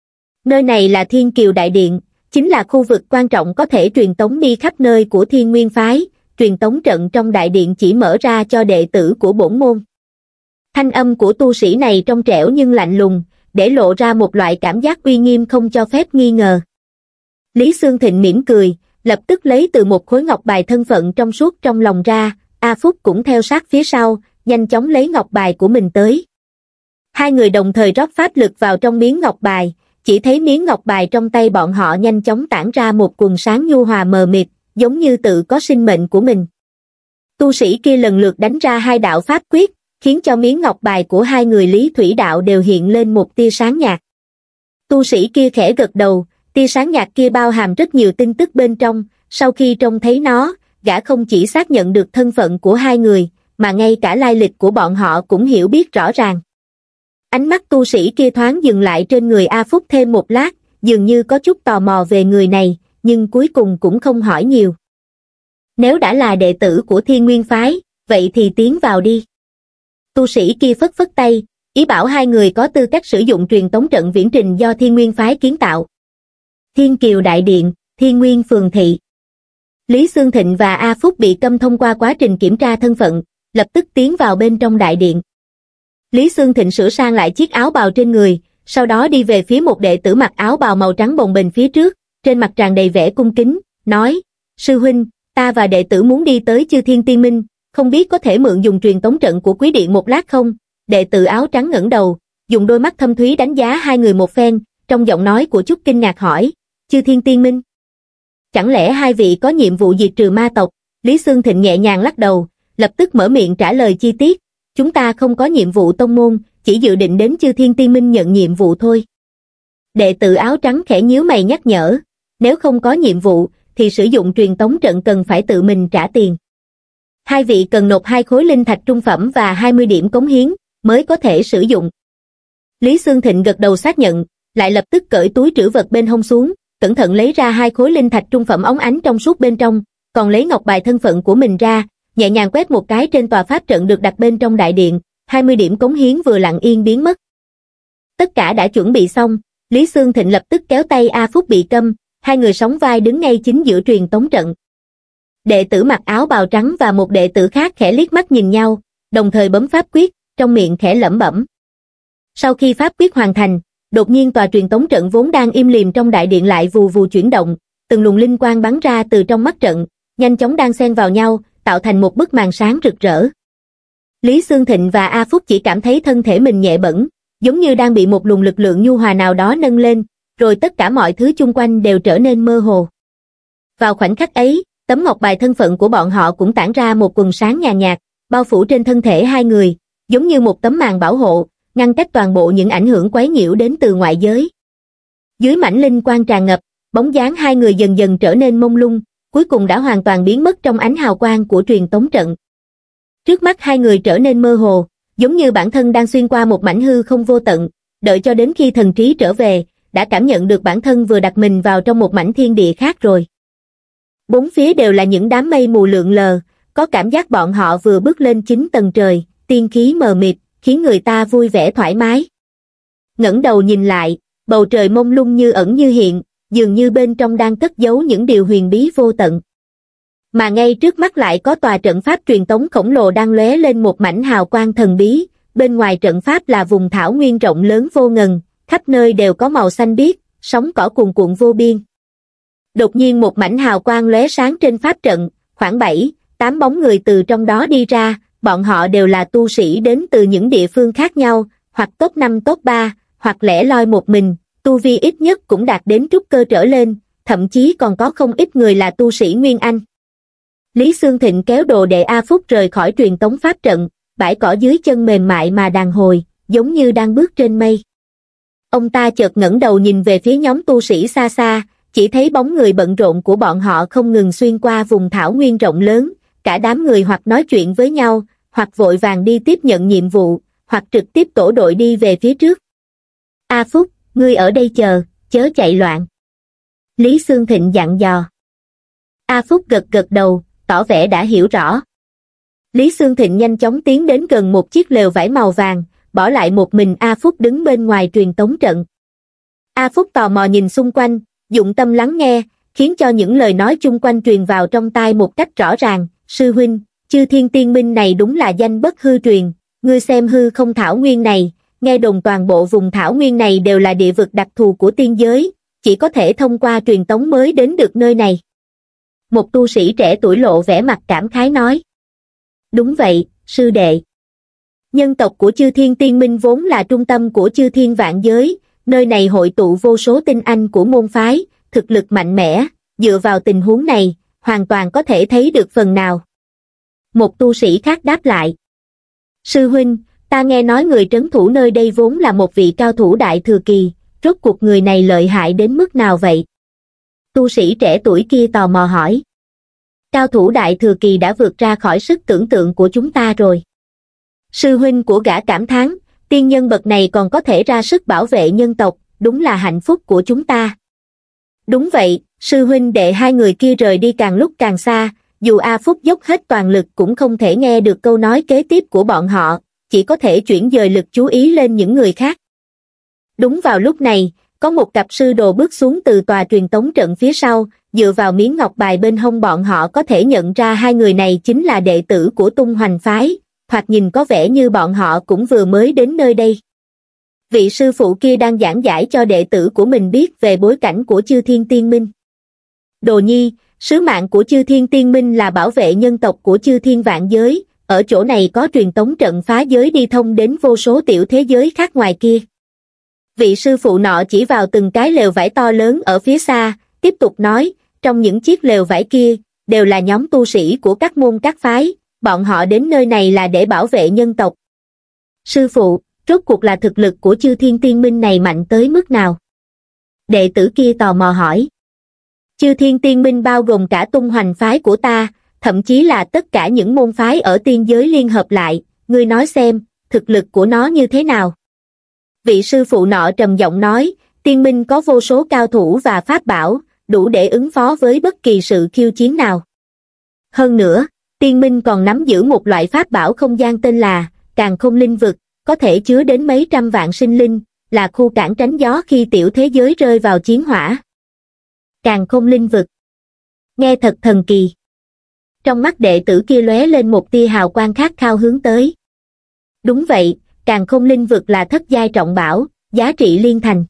Nơi này là Thiên Kiều Đại Điện, chính là khu vực quan trọng có thể truyền tống đi khắp nơi của Thiên Nguyên phái, truyền tống trận trong đại điện chỉ mở ra cho đệ tử của bổn môn. Thanh âm của tu sĩ này trong trẻo nhưng lạnh lùng, để lộ ra một loại cảm giác uy nghiêm không cho phép nghi ngờ. Lý Xương Thịnh mỉm cười, lập tức lấy từ một khối ngọc bài thân phận trong suốt trong lòng ra, A Phúc cũng theo sát phía sau, nhanh chóng lấy ngọc bài của mình tới. Hai người đồng thời rót pháp lực vào trong miếng ngọc bài, chỉ thấy miếng ngọc bài trong tay bọn họ nhanh chóng tản ra một quầng sáng nhu hòa mờ mịt, giống như tự có sinh mệnh của mình. Tu sĩ kia lần lượt đánh ra hai đạo pháp quyết, khiến cho miếng ngọc bài của hai người Lý Thủy Đạo đều hiện lên một tia sáng nhạt. Tu sĩ kia khẽ gật đầu, tia sáng nhạt kia bao hàm rất nhiều tin tức bên trong, sau khi trông thấy nó, gã không chỉ xác nhận được thân phận của hai người, mà ngay cả lai lịch của bọn họ cũng hiểu biết rõ ràng. Ánh mắt tu sĩ kia thoáng dừng lại trên người A Phúc thêm một lát, dường như có chút tò mò về người này, nhưng cuối cùng cũng không hỏi nhiều. Nếu đã là đệ tử của Thiên Nguyên phái, vậy thì tiến vào đi. Tu sĩ kia phất phất tay, ý bảo hai người có tư cách sử dụng truyền tống trận viễn trình do Thiên Nguyên phái kiến tạo. Thiên Kiều Đại Điện, Thiên Nguyên Phường Thị. Lý Xương Thịnh và A Phúc bị câm thông qua quá trình kiểm tra thân phận, lập tức tiến vào bên trong đại điện. Lý Xương Thịnh sửa sang lại chiếc áo bào trên người, sau đó đi về phía một đệ tử mặc áo bào màu trắng bồng bềnh phía trước, trên mặt tràn đầy vẻ cung kính, nói: Sư huynh, ta và đệ tử muốn đi tới Chư Thiên Tiên Minh, không biết có thể mượn dùng truyền tống trận của quý điện một lát không? Đệ tử áo trắng ngẩng đầu, dùng đôi mắt thâm thúy đánh giá hai người một phen, trong giọng nói của chút kinh ngạc hỏi: Chư Thiên Tiên Minh? Chẳng lẽ hai vị có nhiệm vụ diệt trừ ma tộc? Lý Xương Thịnh nhẹ nhàng lắc đầu, lập tức mở miệng trả lời chi tiết: chúng ta không có nhiệm vụ tông môn, chỉ dự định đến Chư Thiên Tiên Minh nhận nhiệm vụ thôi. Đệ tử áo trắng khẽ nhíu mày nhắc nhở: nếu không có nhiệm vụ, thì sử dụng truyền tống trận cần phải tự mình trả tiền. Hai vị cần nộp hai khối linh thạch trung phẩm và hai mươi điểm cống hiến, mới có thể sử dụng. Lý Xương Thịnh gật đầu xác nhận, lại lập tức cởi túi trữ vật bên hông xuống, cẩn thận lấy ra hai khối linh thạch trung phẩm óng ánh trong suốt bên trong, còn lấy ngọc bài thân phận của mình ra, nhẹ nhàng quét một cái trên tòa pháp trận được đặt bên trong đại điện, hai mươi điểm cống hiến vừa lặng yên biến mất. Tất cả đã chuẩn bị xong, Lý Xương Thịnh lập tức kéo tay A Phúc bị câm, hai người sóng vai đứng ngay chính giữa truyền tống trận. Đệ tử mặc áo bào trắng và một đệ tử khác khẽ liếc mắt nhìn nhau, đồng thời bấm pháp quyết, trong miệng khẽ lẩm bẩm. Sau khi pháp quyết hoàn thành, đột nhiên tòa truyền tống trận vốn đang im lìm trong đại điện lại vù vù chuyển động, từng luồng linh quang bắn ra từ trong mắt trận, nhanh chóng đan xen vào nhau, tạo thành một bức màn sáng rực rỡ. Lý Xương Thịnh và A Phúc chỉ cảm thấy thân thể mình nhẹ bẫng, giống như đang bị một luồng lực lượng nhu hòa nào đó nâng lên, rồi tất cả mọi thứ chung quanh đều trở nên mơ hồ. Vào khoảnh khắc ấy, tấm ngọc bài thân phận của bọn họ cũng tản ra một quầng sáng nhàn nhạt, bao phủ trên thân thể hai người, giống như một tấm màn bảo hộ, ngăn cách toàn bộ những ảnh hưởng quấy nhiễu đến từ ngoại giới. Dưới mảnh linh quang tràn ngập, bóng dáng hai người dần dần trở nên mông lung, cuối cùng đã hoàn toàn biến mất trong ánh hào quang của truyền tống trận. Trước mắt hai người trở nên mơ hồ, giống như bản thân đang xuyên qua một mảnh hư không vô tận, đợi cho đến khi thần trí trở về, đã cảm nhận được bản thân vừa đặt mình vào trong một mảnh thiên địa khác rồi. Bốn phía đều là những đám mây mù lượn lờ, có cảm giác bọn họ vừa bước lên chín tầng trời, tiên khí mờ mịt, khiến người ta vui vẻ thoải mái. Ngẩng đầu nhìn lại, bầu trời mông lung như ẩn như hiện, dường như bên trong đang cất giấu những điều huyền bí vô tận. Mà ngay trước mắt lại có tòa trận pháp truyền tống khổng lồ đang lóe lên một mảnh hào quang thần bí, bên ngoài trận pháp là vùng thảo nguyên rộng lớn vô ngần, khắp nơi đều có màu xanh biếc, sóng cỏ cuồn cuộn vô biên. Đột nhiên một mảnh hào quang lóe sáng trên pháp trận, khoảng bảy, tám bóng người từ trong đó đi ra, bọn họ đều là tu sĩ đến từ những địa phương khác nhau, hoặc top năm top ba, hoặc lẻ loi một mình, tu vi ít nhất cũng đạt đến trúc cơ trở lên, thậm chí còn có không ít người là tu sĩ Nguyên Anh. Lý Xương Thịnh kéo đồ đệ A Phúc rời khỏi truyền tống pháp trận, bãi cỏ dưới chân mềm mại mà đàn hồi, giống như đang bước trên mây. Ông ta chợt ngẩng đầu nhìn về phía nhóm tu sĩ xa xa, chỉ thấy bóng người bận rộn của bọn họ không ngừng xuyên qua vùng thảo nguyên rộng lớn, cả đám người hoặc nói chuyện với nhau, hoặc vội vàng đi tiếp nhận nhiệm vụ, hoặc trực tiếp tổ đội đi về phía trước. A Phúc, ngươi ở đây chờ, chớ chạy loạn. Lý Xương Thịnh dặn dò. A Phúc gật gật đầu, tỏ vẻ đã hiểu rõ. Lý Xương Thịnh nhanh chóng tiến đến gần một chiếc lều vải màu vàng, bỏ lại một mình A Phúc đứng bên ngoài truyền tống trận. A Phúc tò mò nhìn xung quanh, dụng tâm lắng nghe, khiến cho những lời nói chung quanh truyền vào trong tai một cách rõ ràng. Sư huynh, Chư Thiên Tiên Minh này đúng là danh bất hư truyền, ngươi xem hư không thảo nguyên này, nghe đồn toàn bộ vùng thảo nguyên này đều là địa vực đặc thù của tiên giới, chỉ có thể thông qua truyền tống mới đến được nơi này. Một tu sĩ trẻ tuổi lộ vẻ mặt cảm khái nói. Đúng vậy, sư đệ. Nhân tộc của Chư Thiên Tiên Minh vốn là trung tâm của Chư Thiên vạn giới, nơi này hội tụ vô số tinh anh của môn phái, thực lực mạnh mẽ, dựa vào tình huống này, hoàn toàn có thể thấy được phần nào. Một tu sĩ khác đáp lại. Sư huynh, ta nghe nói người trấn thủ nơi đây vốn là một vị cao thủ đại thừa kỳ, rốt cuộc người này lợi hại đến mức nào vậy? Tu sĩ trẻ tuổi kia tò mò hỏi. Cao thủ đại thừa kỳ đã vượt ra khỏi sức tưởng tượng của chúng ta rồi. Sư huynh của gã cảm thán, tiên nhân bậc này còn có thể ra sức bảo vệ nhân tộc, đúng là hạnh phúc của chúng ta. Đúng vậy, sư huynh đệ hai người kia rời đi càng lúc càng xa, dù A Phúc dốc hết toàn lực cũng không thể nghe được câu nói kế tiếp của bọn họ, chỉ có thể chuyển dời lực chú ý lên những người khác. Đúng vào lúc này, có một cặp sư đồ bước xuống từ tòa truyền tống trận phía sau, dựa vào miếng ngọc bài bên hông bọn họ có thể nhận ra hai người này chính là đệ tử của Tung Hoành Phái, thoạt nhìn có vẻ như bọn họ cũng vừa mới đến nơi đây. Vị sư phụ kia đang giảng giải cho đệ tử của mình biết về bối cảnh của Chư Thiên Tiên Minh. Đồ nhi, sứ mạng của Chư Thiên Tiên Minh là bảo vệ nhân tộc của Chư Thiên vạn giới, ở chỗ này có truyền tống trận phá giới đi thông đến vô số tiểu thế giới khác ngoài kia. Vị sư phụ nọ chỉ vào từng cái lều vải to lớn ở phía xa, tiếp tục nói, trong những chiếc lều vải kia, đều là nhóm tu sĩ của các môn các phái, bọn họ đến nơi này là để bảo vệ nhân tộc. Sư phụ, rốt cuộc là thực lực của Chư Thiên Tiên Minh này mạnh tới mức nào? Đệ tử kia tò mò hỏi. Chư Thiên Tiên Minh bao gồm cả Tung Hoành Phái của ta, thậm chí là tất cả những môn phái ở tiên giới liên hợp lại, ngươi nói xem, thực lực của nó như thế nào? Vị sư phụ nọ trầm giọng nói, Tiên Minh có vô số cao thủ và pháp bảo, đủ để ứng phó với bất kỳ sự khiêu chiến nào. Hơn nữa, Tiên Minh còn nắm giữ một loại pháp bảo không gian tên là Càn Khôn Linh Vực, có thể chứa đến mấy trăm vạn sinh linh, là khu cản tránh gió khi tiểu thế giới rơi vào chiến hỏa. Càn Khôn Linh Vực. Nghe thật thần kỳ. Trong mắt đệ tử kia lóe lên một tia hào quang khát khao hướng tới. Đúng vậy, Càn Khôn Linh Vực là thất giai trọng bảo, giá trị liên thành.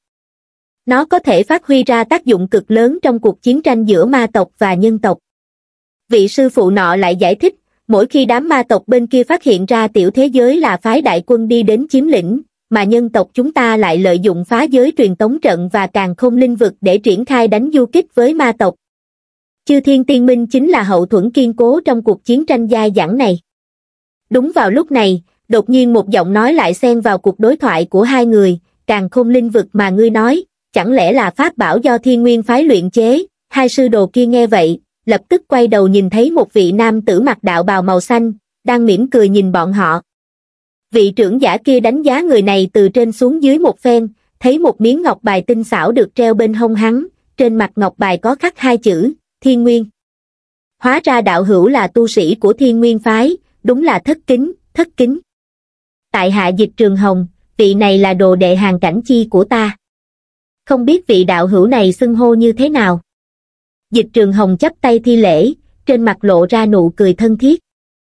Nó có thể phát huy ra tác dụng cực lớn trong cuộc chiến tranh giữa ma tộc và nhân tộc. Vị sư phụ nọ lại giải thích, mỗi khi đám ma tộc bên kia phát hiện ra tiểu thế giới là phái đại quân đi đến chiếm lĩnh, mà nhân tộc chúng ta lại lợi dụng phá giới truyền tống trận và Càn Khôn Linh Vực để triển khai đánh du kích với ma tộc. Chư Thiên Tiên Minh chính là hậu thuẫn kiên cố trong cuộc chiến tranh dai dẳng này. Đúng vào lúc này, đột nhiên một giọng nói lại xen vào cuộc đối thoại của hai người, Càn Khôn Linh Vực mà ngươi nói, chẳng lẽ là pháp bảo do Thiên Nguyên Phái luyện chế? Hai sư đồ kia nghe vậy, lập tức quay đầu nhìn thấy một vị nam tử mặc đạo bào màu xanh, đang mỉm cười nhìn bọn họ. Vị trưởng giả kia đánh giá người này từ trên xuống dưới một phen, thấy một miếng ngọc bài tinh xảo được treo bên hông hắn, trên mặt ngọc bài có khắc hai chữ, Thiên Nguyên. Hóa ra đạo hữu là tu sĩ của Thiên Nguyên Phái, đúng là thất kính, thất kính. Tại hạ Dịch Trường Hồng, vị này là đồ đệ hàng cảnh chi của ta. Không biết vị đạo hữu này xưng hô như thế nào? Dịch Trường Hồng chắp tay thi lễ, trên mặt lộ ra nụ cười thân thiết.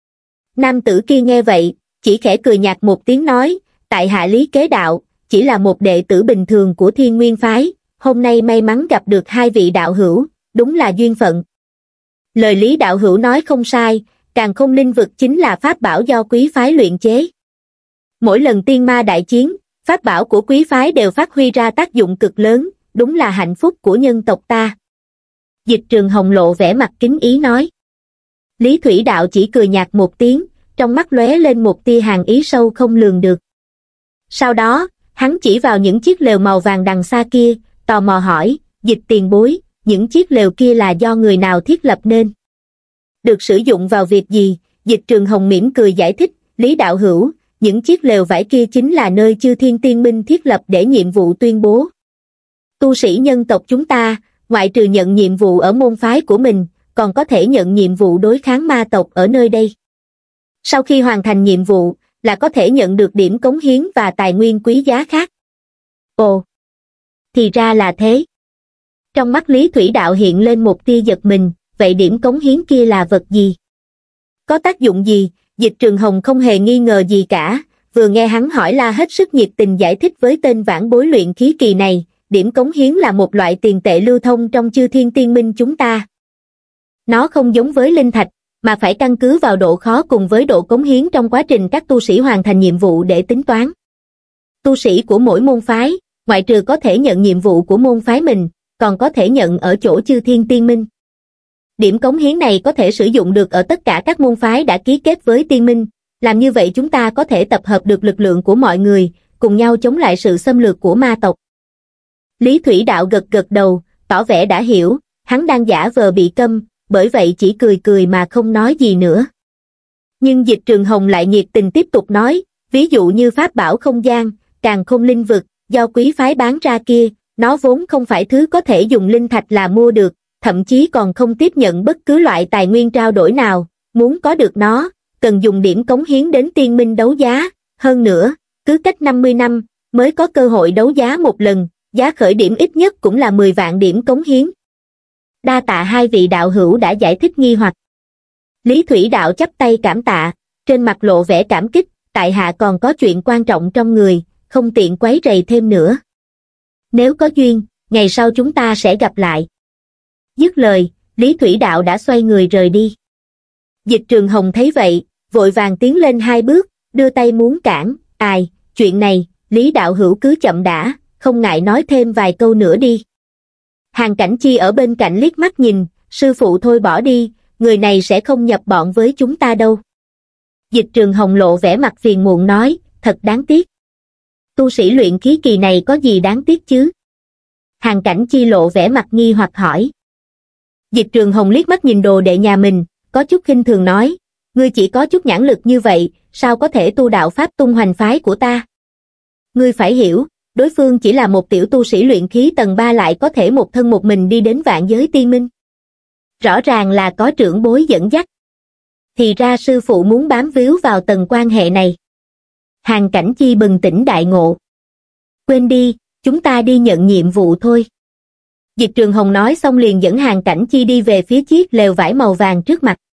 Nam tử kia nghe vậy, chỉ khẽ cười nhạt một tiếng nói, tại hạ Lý Kế Đạo, chỉ là một đệ tử bình thường của Thiên Nguyên Phái, hôm nay may mắn gặp được hai vị đạo hữu, đúng là duyên phận. Lời Lý đạo hữu nói không sai, Càn Khôn Linh Vực chính là pháp bảo do quý phái luyện chế. Mỗi lần tiên ma đại chiến, pháp bảo của quý phái đều phát huy ra tác dụng cực lớn, đúng là hạnh phúc của nhân tộc ta. Dịch Trường Hồng lộ vẻ mặt kính ý nói. Lý Thủy Đạo chỉ cười nhạt một tiếng, trong mắt lóe lên một tia hàn ý sâu không lường được. Sau đó, hắn chỉ vào những chiếc lều màu vàng đằng xa kia, tò mò hỏi, Dịch tiền bối, những chiếc lều kia là do người nào thiết lập nên? Được sử dụng vào việc gì? Dịch Trường Hồng mỉm cười giải thích, Lý đạo hữu, những chiếc lều vải kia chính là nơi Chư Thiên Tiên Minh thiết lập để nhiệm vụ tuyên bố. Tu sĩ nhân tộc chúng ta, ngoại trừ nhận nhiệm vụ ở môn phái của mình, còn có thể nhận nhiệm vụ đối kháng ma tộc ở nơi đây. Sau khi hoàn thành nhiệm vụ, là có thể nhận được điểm cống hiến và tài nguyên quý giá khác. Ồ, thì ra là thế. Trong mắt Lý Thủy Đạo hiện lên một tia giật mình, vậy điểm cống hiến kia là vật gì? Có tác dụng gì? Dịch Trường Hồng không hề nghi ngờ gì cả, vừa nghe hắn hỏi la hết sức nhiệt tình giải thích với tên vãn bối luyện khí kỳ này, điểm cống hiến là một loại tiền tệ lưu thông trong Chư Thiên Tiên Minh chúng ta. Nó không giống với linh thạch, mà phải căn cứ vào độ khó cùng với độ cống hiến trong quá trình các tu sĩ hoàn thành nhiệm vụ để tính toán. Tu sĩ của mỗi môn phái, ngoại trừ có thể nhận nhiệm vụ của môn phái mình, còn có thể nhận ở chỗ Chư Thiên Tiên Minh. Điểm cống hiến này có thể sử dụng được ở tất cả các môn phái đã ký kết với Tiên Minh, làm như vậy chúng ta có thể tập hợp được lực lượng của mọi người, cùng nhau chống lại sự xâm lược của ma tộc. Lý Thủy Đạo gật gật đầu, tỏ vẻ đã hiểu, hắn đang giả vờ bị câm, bởi vậy chỉ cười cười mà không nói gì nữa. Nhưng Dịch Trường Hồng lại nhiệt tình tiếp tục nói, ví dụ như pháp bảo không gian, Càn Khôn Linh Vực, do quý phái bán ra kia, nó vốn không phải thứ có thể dùng linh thạch là mua được, thậm chí còn không tiếp nhận bất cứ loại tài nguyên trao đổi nào, muốn có được nó, cần dùng điểm cống hiến đến Tiên Minh đấu giá, hơn nữa, cứ cách năm mươi năm, mới có cơ hội đấu giá một lần, giá khởi điểm ít nhất cũng là mười vạn điểm cống hiến. Đa tạ hai vị đạo hữu đã giải thích nghi hoặc. Lý Thủy Đạo chắp tay cảm tạ, trên mặt lộ vẻ cảm kích, tại hạ còn có chuyện quan trọng trong người, không tiện quấy rầy thêm nữa. Nếu có duyên, ngày sau chúng ta sẽ gặp lại. Dứt lời, Lý Thủy Đạo đã xoay người rời đi. Dịch Trường Hồng thấy vậy, vội vàng tiến lên hai bước, đưa tay muốn cản, ai, chuyện này, Lý đạo hữu cứ chậm đã, không ngại nói thêm vài câu nữa đi. Hàn Cảnh Chi ở bên cạnh liếc mắt nhìn, sư phụ thôi bỏ đi, người này sẽ không nhập bọn với chúng ta đâu. Dịch Trường Hồng lộ vẻ mặt phiền muộn nói, thật đáng tiếc. Tu sĩ luyện khí kỳ này có gì đáng tiếc chứ? Hàn Cảnh Chi lộ vẻ mặt nghi hoặc hỏi. Dịch Trường Hồng liếc mắt nhìn đồ đệ nhà mình, có chút khinh thường nói, ngươi chỉ có chút nhãn lực như vậy, sao có thể tu đạo pháp tung hoành phái của ta? Ngươi phải hiểu, đối phương chỉ là một tiểu tu sĩ luyện khí tầng ba lại có thể một thân một mình đi đến vạn giới tiên minh. Rõ ràng là có trưởng bối dẫn dắt. Thì ra sư phụ muốn bám víu vào tầng quan hệ này. Hàn Cảnh Chi bừng tỉnh đại ngộ. Quên đi, chúng ta đi nhận nhiệm vụ thôi. Dịch Trường Hồng nói xong liền dẫn Hàn Cảnh Chi đi về phía chiếc lều vải màu vàng trước mặt.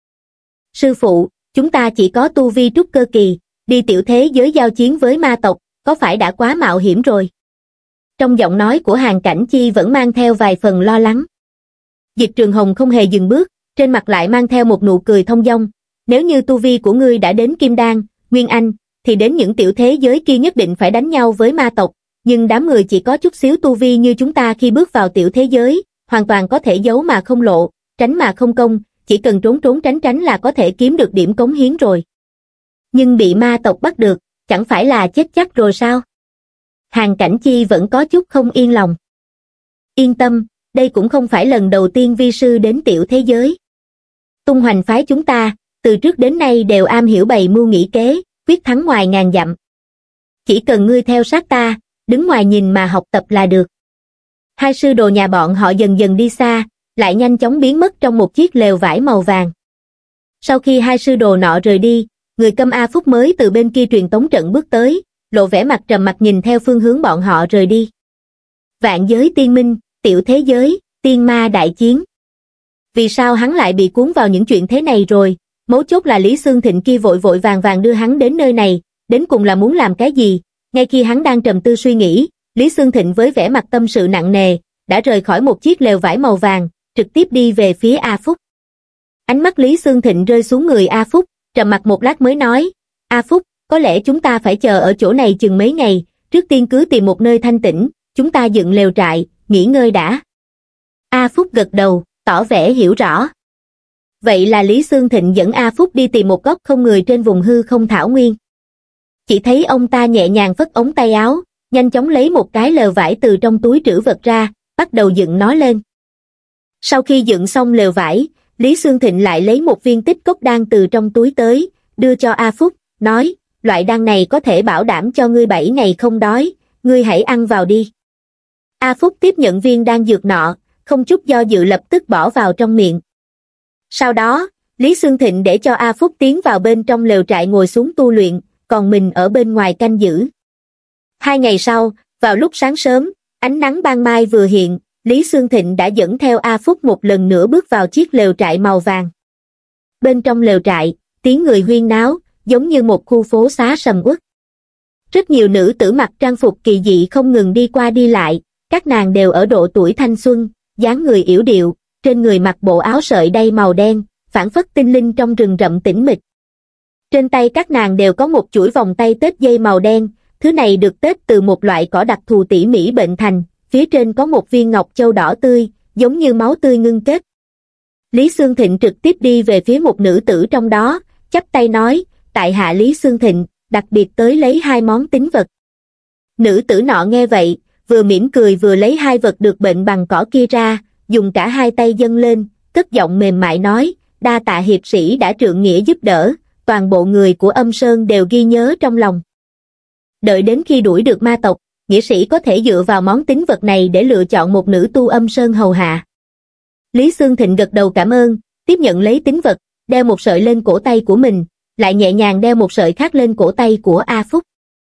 Sư phụ, chúng ta chỉ có tu vi trúc cơ kỳ, đi tiểu thế giới giao chiến với ma tộc, có phải đã quá mạo hiểm rồi? Trong giọng nói của Hàn Cảnh Chi vẫn mang theo vài phần lo lắng. Dịch Trường Hồng không hề dừng bước, trên mặt lại mang theo một nụ cười thông dong. Nếu như tu vi của ngươi đã đến Kim Đan, Nguyên Anh, thì đến những tiểu thế giới kia nhất định phải đánh nhau với ma tộc. Nhưng đám người chỉ có chút xíu tu vi như chúng ta khi bước vào tiểu thế giới, hoàn toàn có thể giấu mà không lộ, tránh mà không công, chỉ cần trốn trốn tránh tránh là có thể kiếm được điểm cống hiến rồi. Nhưng bị ma tộc bắt được, chẳng phải là chết chắc rồi sao? Hàn Cảnh Chi vẫn có chút không yên lòng. Yên tâm, đây cũng không phải lần đầu tiên vi sư đến tiểu thế giới. Tung hoành phái chúng ta, từ trước đến nay đều am hiểu bày mưu nghĩ kế, quyết thắng ngoài ngàn dặm. Chỉ cần ngươi theo sát ta, đứng ngoài nhìn mà học tập là được. Hai sư đồ nhà bọn họ dần dần đi xa, lại nhanh chóng biến mất trong một chiếc lều vải màu vàng. Sau khi hai sư đồ nọ rời đi, người Câm A Phúc mới từ bên kia truyền tống trận bước tới, lộ vẻ mặt trầm mặc nhìn theo phương hướng bọn họ rời đi. Vạn giới tiên minh, tiểu thế giới, tiên ma đại chiến. Vì sao hắn lại bị cuốn vào những chuyện thế này rồi? Mấu chốt là Lý Xương Thịnh kia vội vội vàng vàng đưa hắn đến nơi này, đến cùng là muốn làm cái gì? Ngay khi hắn đang trầm tư suy nghĩ, Lý Xương Thịnh với vẻ mặt tâm sự nặng nề, đã rời khỏi một chiếc lều vải màu vàng, trực tiếp đi về phía A Phúc. Ánh mắt Lý Xương Thịnh rơi xuống người A Phúc, trầm mặc một lát mới nói, A Phúc, có lẽ chúng ta phải chờ ở chỗ này chừng mấy ngày, trước tiên cứ tìm một nơi thanh tĩnh, chúng ta dựng lều trại, nghỉ ngơi đã. A Phúc gật đầu, tỏ vẻ hiểu rõ. Vậy là Lý Xương Thịnh dẫn A Phúc đi tìm một góc không người trên vùng hư không thảo nguyên. Chỉ thấy ông ta nhẹ nhàng phất ống tay áo, nhanh chóng lấy một cái lều vải từ trong túi trữ vật ra, bắt đầu dựng nó lên. Sau khi dựng xong lều vải, Lý Xương Thịnh lại lấy một viên tích cốc đan từ trong túi tới, đưa cho A Phúc, nói, loại đan này có thể bảo đảm cho ngươi bảy ngày không đói, ngươi hãy ăn vào đi. A Phúc tiếp nhận viên đan dược nọ, không chút do dự lập tức bỏ vào trong miệng. Sau đó, Lý Xương Thịnh để cho A Phúc tiến vào bên trong lều trại ngồi xuống tu luyện, còn mình ở bên ngoài canh giữ. Hai ngày sau, vào lúc sáng sớm, ánh nắng ban mai vừa hiện, Lý Xương Thịnh đã dẫn theo A Phúc một lần nữa bước vào chiếc lều trại màu vàng. Bên trong lều trại, tiếng người huyên náo, giống như một khu phố xá sầm uất. Rất nhiều nữ tử mặc trang phục kỳ dị không ngừng đi qua đi lại, các nàng đều ở độ tuổi thanh xuân, dáng người yểu điệu, trên người mặc bộ áo sợi đay màu đen, phảng phất tinh linh trong rừng rậm tĩnh mịch. Trên tay các nàng đều có một chuỗi vòng tay tết dây màu đen, thứ này được tết từ một loại cỏ đặc thù tỉ mỉ bệnh thành, phía trên có một viên ngọc châu đỏ tươi, giống như máu tươi ngưng kết. Lý Xương Thịnh trực tiếp đi về phía một nữ tử trong đó, chắp tay nói, tại hạ Lý Xương Thịnh, đặc biệt tới lấy hai món tín vật. Nữ tử nọ nghe vậy, vừa mỉm cười vừa lấy hai vật được bệnh bằng cỏ kia ra, dùng cả hai tay dâng lên, cất giọng mềm mại nói, đa tạ hiệp sĩ đã trượng nghĩa giúp đỡ, toàn bộ người của Âm Sơn đều ghi nhớ trong lòng. Đợi đến khi đuổi được ma tộc, nghĩa sĩ có thể dựa vào món tín vật này để lựa chọn một nữ tu Âm Sơn hầu hạ. Lý Xương Thịnh gật đầu cảm ơn, tiếp nhận lấy tín vật, đeo một sợi lên cổ tay của mình, lại nhẹ nhàng đeo một sợi khác lên cổ tay của A Phúc.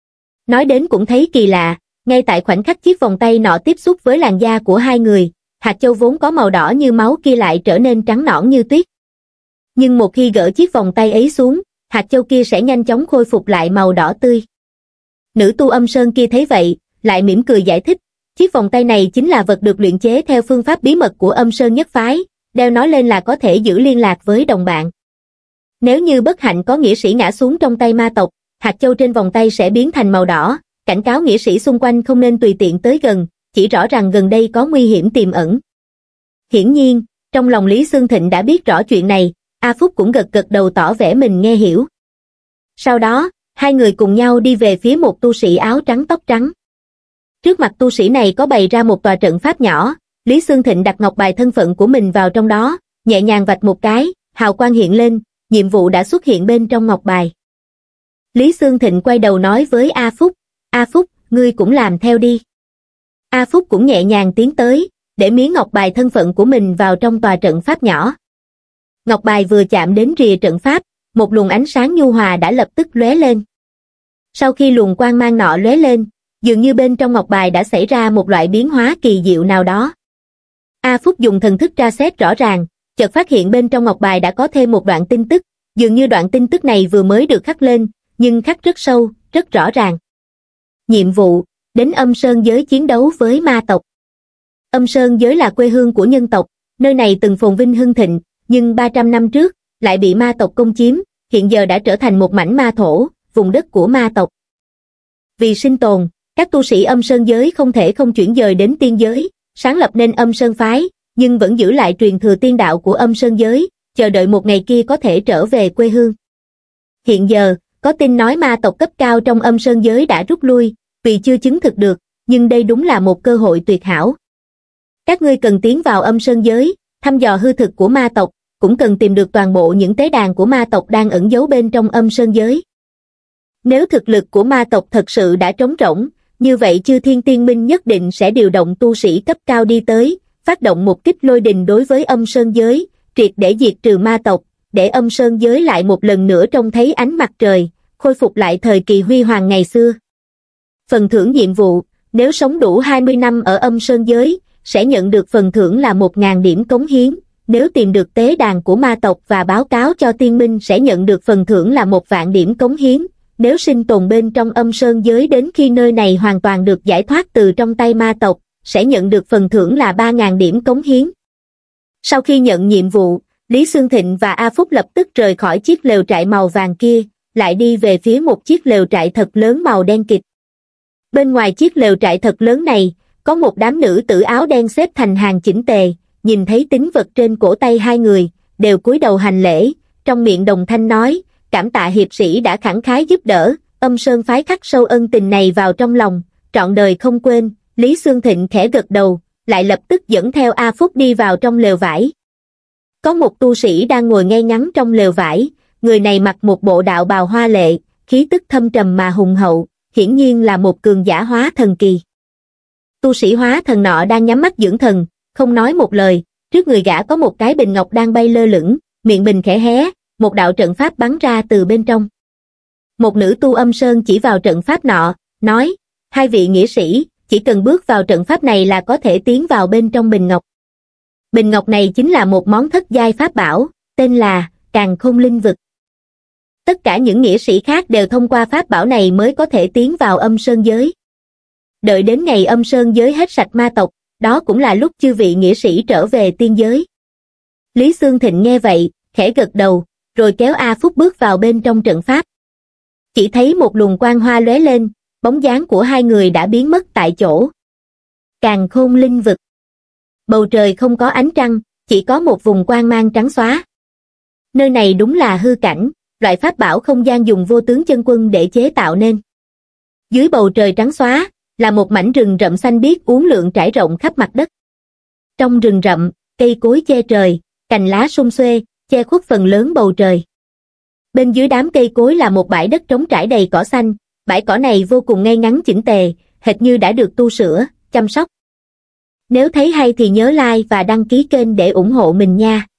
Nói đến cũng thấy kỳ lạ, ngay tại khoảnh khắc chiếc vòng tay nọ tiếp xúc với làn da của hai người, hạt châu vốn có màu đỏ như máu kia lại trở nên trắng nõn như tuyết. Nhưng một khi gỡ chiếc vòng tay ấy xuống, hạt châu kia sẽ nhanh chóng khôi phục lại màu đỏ tươi. Nữ tu Âm Sơn kia thấy vậy, lại mỉm cười giải thích, chiếc vòng tay này chính là vật được luyện chế theo phương pháp bí mật của Âm Sơn nhất phái, đeo nó lên là có thể giữ liên lạc với đồng bạn. Nếu như bất hạnh có nghĩa sĩ ngã xuống trong tay ma tộc, hạt châu trên vòng tay sẽ biến thành màu đỏ, cảnh cáo nghĩa sĩ xung quanh không nên tùy tiện tới gần, chỉ rõ rằng gần đây có nguy hiểm tiềm ẩn. Hiển nhiên, trong lòng Lý Xương Thịnh đã biết rõ chuyện này, A Phúc cũng gật gật đầu tỏ vẻ mình nghe hiểu. Sau đó, hai người cùng nhau đi về phía một tu sĩ áo trắng tóc trắng. Trước mặt tu sĩ này có bày ra một tòa trận pháp nhỏ, Lý Xương Thịnh đặt ngọc bài thân phận của mình vào trong đó, nhẹ nhàng vạch một cái, hào quang hiện lên, nhiệm vụ đã xuất hiện bên trong ngọc bài. Lý Xương Thịnh quay đầu nói với A Phúc, A Phúc, ngươi cũng làm theo đi. A Phúc cũng nhẹ nhàng tiến tới, để miếng ngọc bài thân phận của mình vào trong tòa trận pháp nhỏ. Ngọc bài vừa chạm đến rìa trận pháp, một luồng ánh sáng nhu hòa đã lập tức lóe lên. Sau khi luồng quang mang nọ lóe lên, dường như bên trong ngọc bài đã xảy ra một loại biến hóa kỳ diệu nào đó. A Phúc dùng thần thức tra xét rõ ràng, chợt phát hiện bên trong ngọc bài đã có thêm một đoạn tin tức, dường như đoạn tin tức này vừa mới được khắc lên, nhưng khắc rất sâu, rất rõ ràng. Nhiệm vụ, đến Âm Sơn giới chiến đấu với ma tộc. Âm Sơn giới là quê hương của nhân tộc, nơi này từng phồn vinh hưng thịnh, nhưng ba trăm năm trước, lại bị ma tộc công chiếm, hiện giờ đã trở thành một mảnh ma thổ, vùng đất của ma tộc. Vì sinh tồn, các tu sĩ Âm Sơn giới không thể không chuyển dời đến tiên giới, sáng lập nên Âm Sơn phái, nhưng vẫn giữ lại truyền thừa tiên đạo của Âm Sơn giới, chờ đợi một ngày kia có thể trở về quê hương. Hiện giờ, có tin nói ma tộc cấp cao trong Âm Sơn giới đã rút lui, vì chưa chứng thực được, nhưng đây đúng là một cơ hội tuyệt hảo. Các ngươi cần tiến vào Âm Sơn giới, thăm dò hư thực của ma tộc, cũng cần tìm được toàn bộ những tế đàn của ma tộc đang ẩn giấu bên trong Âm Sơn giới. Nếu thực lực của ma tộc thật sự đã trống rỗng, như vậy Chư Thiên Tiên Minh nhất định sẽ điều động tu sĩ cấp cao đi tới, phát động một kích lôi đình đối với Âm Sơn giới, triệt để diệt trừ ma tộc, để Âm Sơn giới lại một lần nữa trông thấy ánh mặt trời, khôi phục lại thời kỳ huy hoàng ngày xưa. Phần thưởng nhiệm vụ, nếu sống đủ hai mươi năm ở Âm Sơn giới, sẽ nhận được phần thưởng là một nghìn điểm cống hiến, nếu tìm được tế đàn của ma tộc và báo cáo cho tiên minh sẽ nhận được phần thưởng là một vạn điểm cống hiến, nếu sinh tồn bên trong Âm Sơn giới đến khi nơi này hoàn toàn được giải thoát từ trong tay ma tộc, sẽ nhận được phần thưởng là ba nghìn điểm cống hiến. Sau khi nhận nhiệm vụ, Lý Xương Thịnh và A Phúc lập tức rời khỏi chiếc lều trại màu vàng kia, lại đi về phía một chiếc lều trại thật lớn màu đen kịt. Bên ngoài chiếc lều trại thật lớn này, có một đám nữ tử áo đen xếp thành hàng chỉnh tề, nhìn thấy tín vật trên cổ tay hai người, đều cúi đầu hành lễ, trong miệng đồng thanh nói, cảm tạ hiệp sĩ đã khẳng khái giúp đỡ, Âm Sơn phái khắc sâu ân tình này vào trong lòng, trọn đời không quên. Lý Xương Thịnh khẽ gật đầu, lại lập tức dẫn theo A Phúc đi vào trong lều vải. Có một tu sĩ đang ngồi ngay ngắn trong lều vải, người này mặc một bộ đạo bào hoa lệ, khí tức thâm trầm mà hùng hậu, hiển nhiên là một cường giả hóa thần kỳ. Tu sĩ hóa thần nọ đang nhắm mắt dưỡng thần, không nói một lời, trước người gã có một cái bình ngọc đang bay lơ lửng, miệng bình khẽ hé, một đạo trận pháp bắn ra từ bên trong. Một nữ tu Âm Sơn chỉ vào trận pháp nọ, nói, hai vị nghĩa sĩ, chỉ cần bước vào trận pháp này là có thể tiến vào bên trong bình ngọc. Bình ngọc này chính là một món thất giai pháp bảo, tên là Càn Khôn Linh Vực. Tất cả những nghĩa sĩ khác đều thông qua pháp bảo này mới có thể tiến vào Âm Sơn giới. Đợi đến ngày Âm Sơn giới hết sạch ma tộc, đó cũng là lúc chư vị nghĩa sĩ trở về tiên giới. Lý Xương Thịnh nghe vậy, khẽ gật đầu, rồi kéo A Phúc bước vào bên trong trận pháp. Chỉ thấy một luồng quang hoa lóe lên, bóng dáng của hai người đã biến mất tại chỗ. Càn Khôn Linh Vực. Bầu trời không có ánh trăng, chỉ có một vùng quang mang trắng xóa. Nơi này đúng là hư cảnh, loại pháp bảo không gian dùng vô tướng chân quân để chế tạo nên. Dưới bầu trời trắng xóa, là một mảnh rừng rậm xanh biếc uốn lượn trải rộng khắp mặt đất. Trong rừng rậm, cây cối che trời, cành lá sum xuê, che khuất phần lớn bầu trời. Bên dưới đám cây cối là một bãi đất trống trải đầy cỏ xanh, bãi cỏ này vô cùng ngay ngắn chỉnh tề, hệt như đã được tu sửa, chăm sóc. Nếu thấy hay thì nhớ like và đăng ký kênh để ủng hộ mình nha.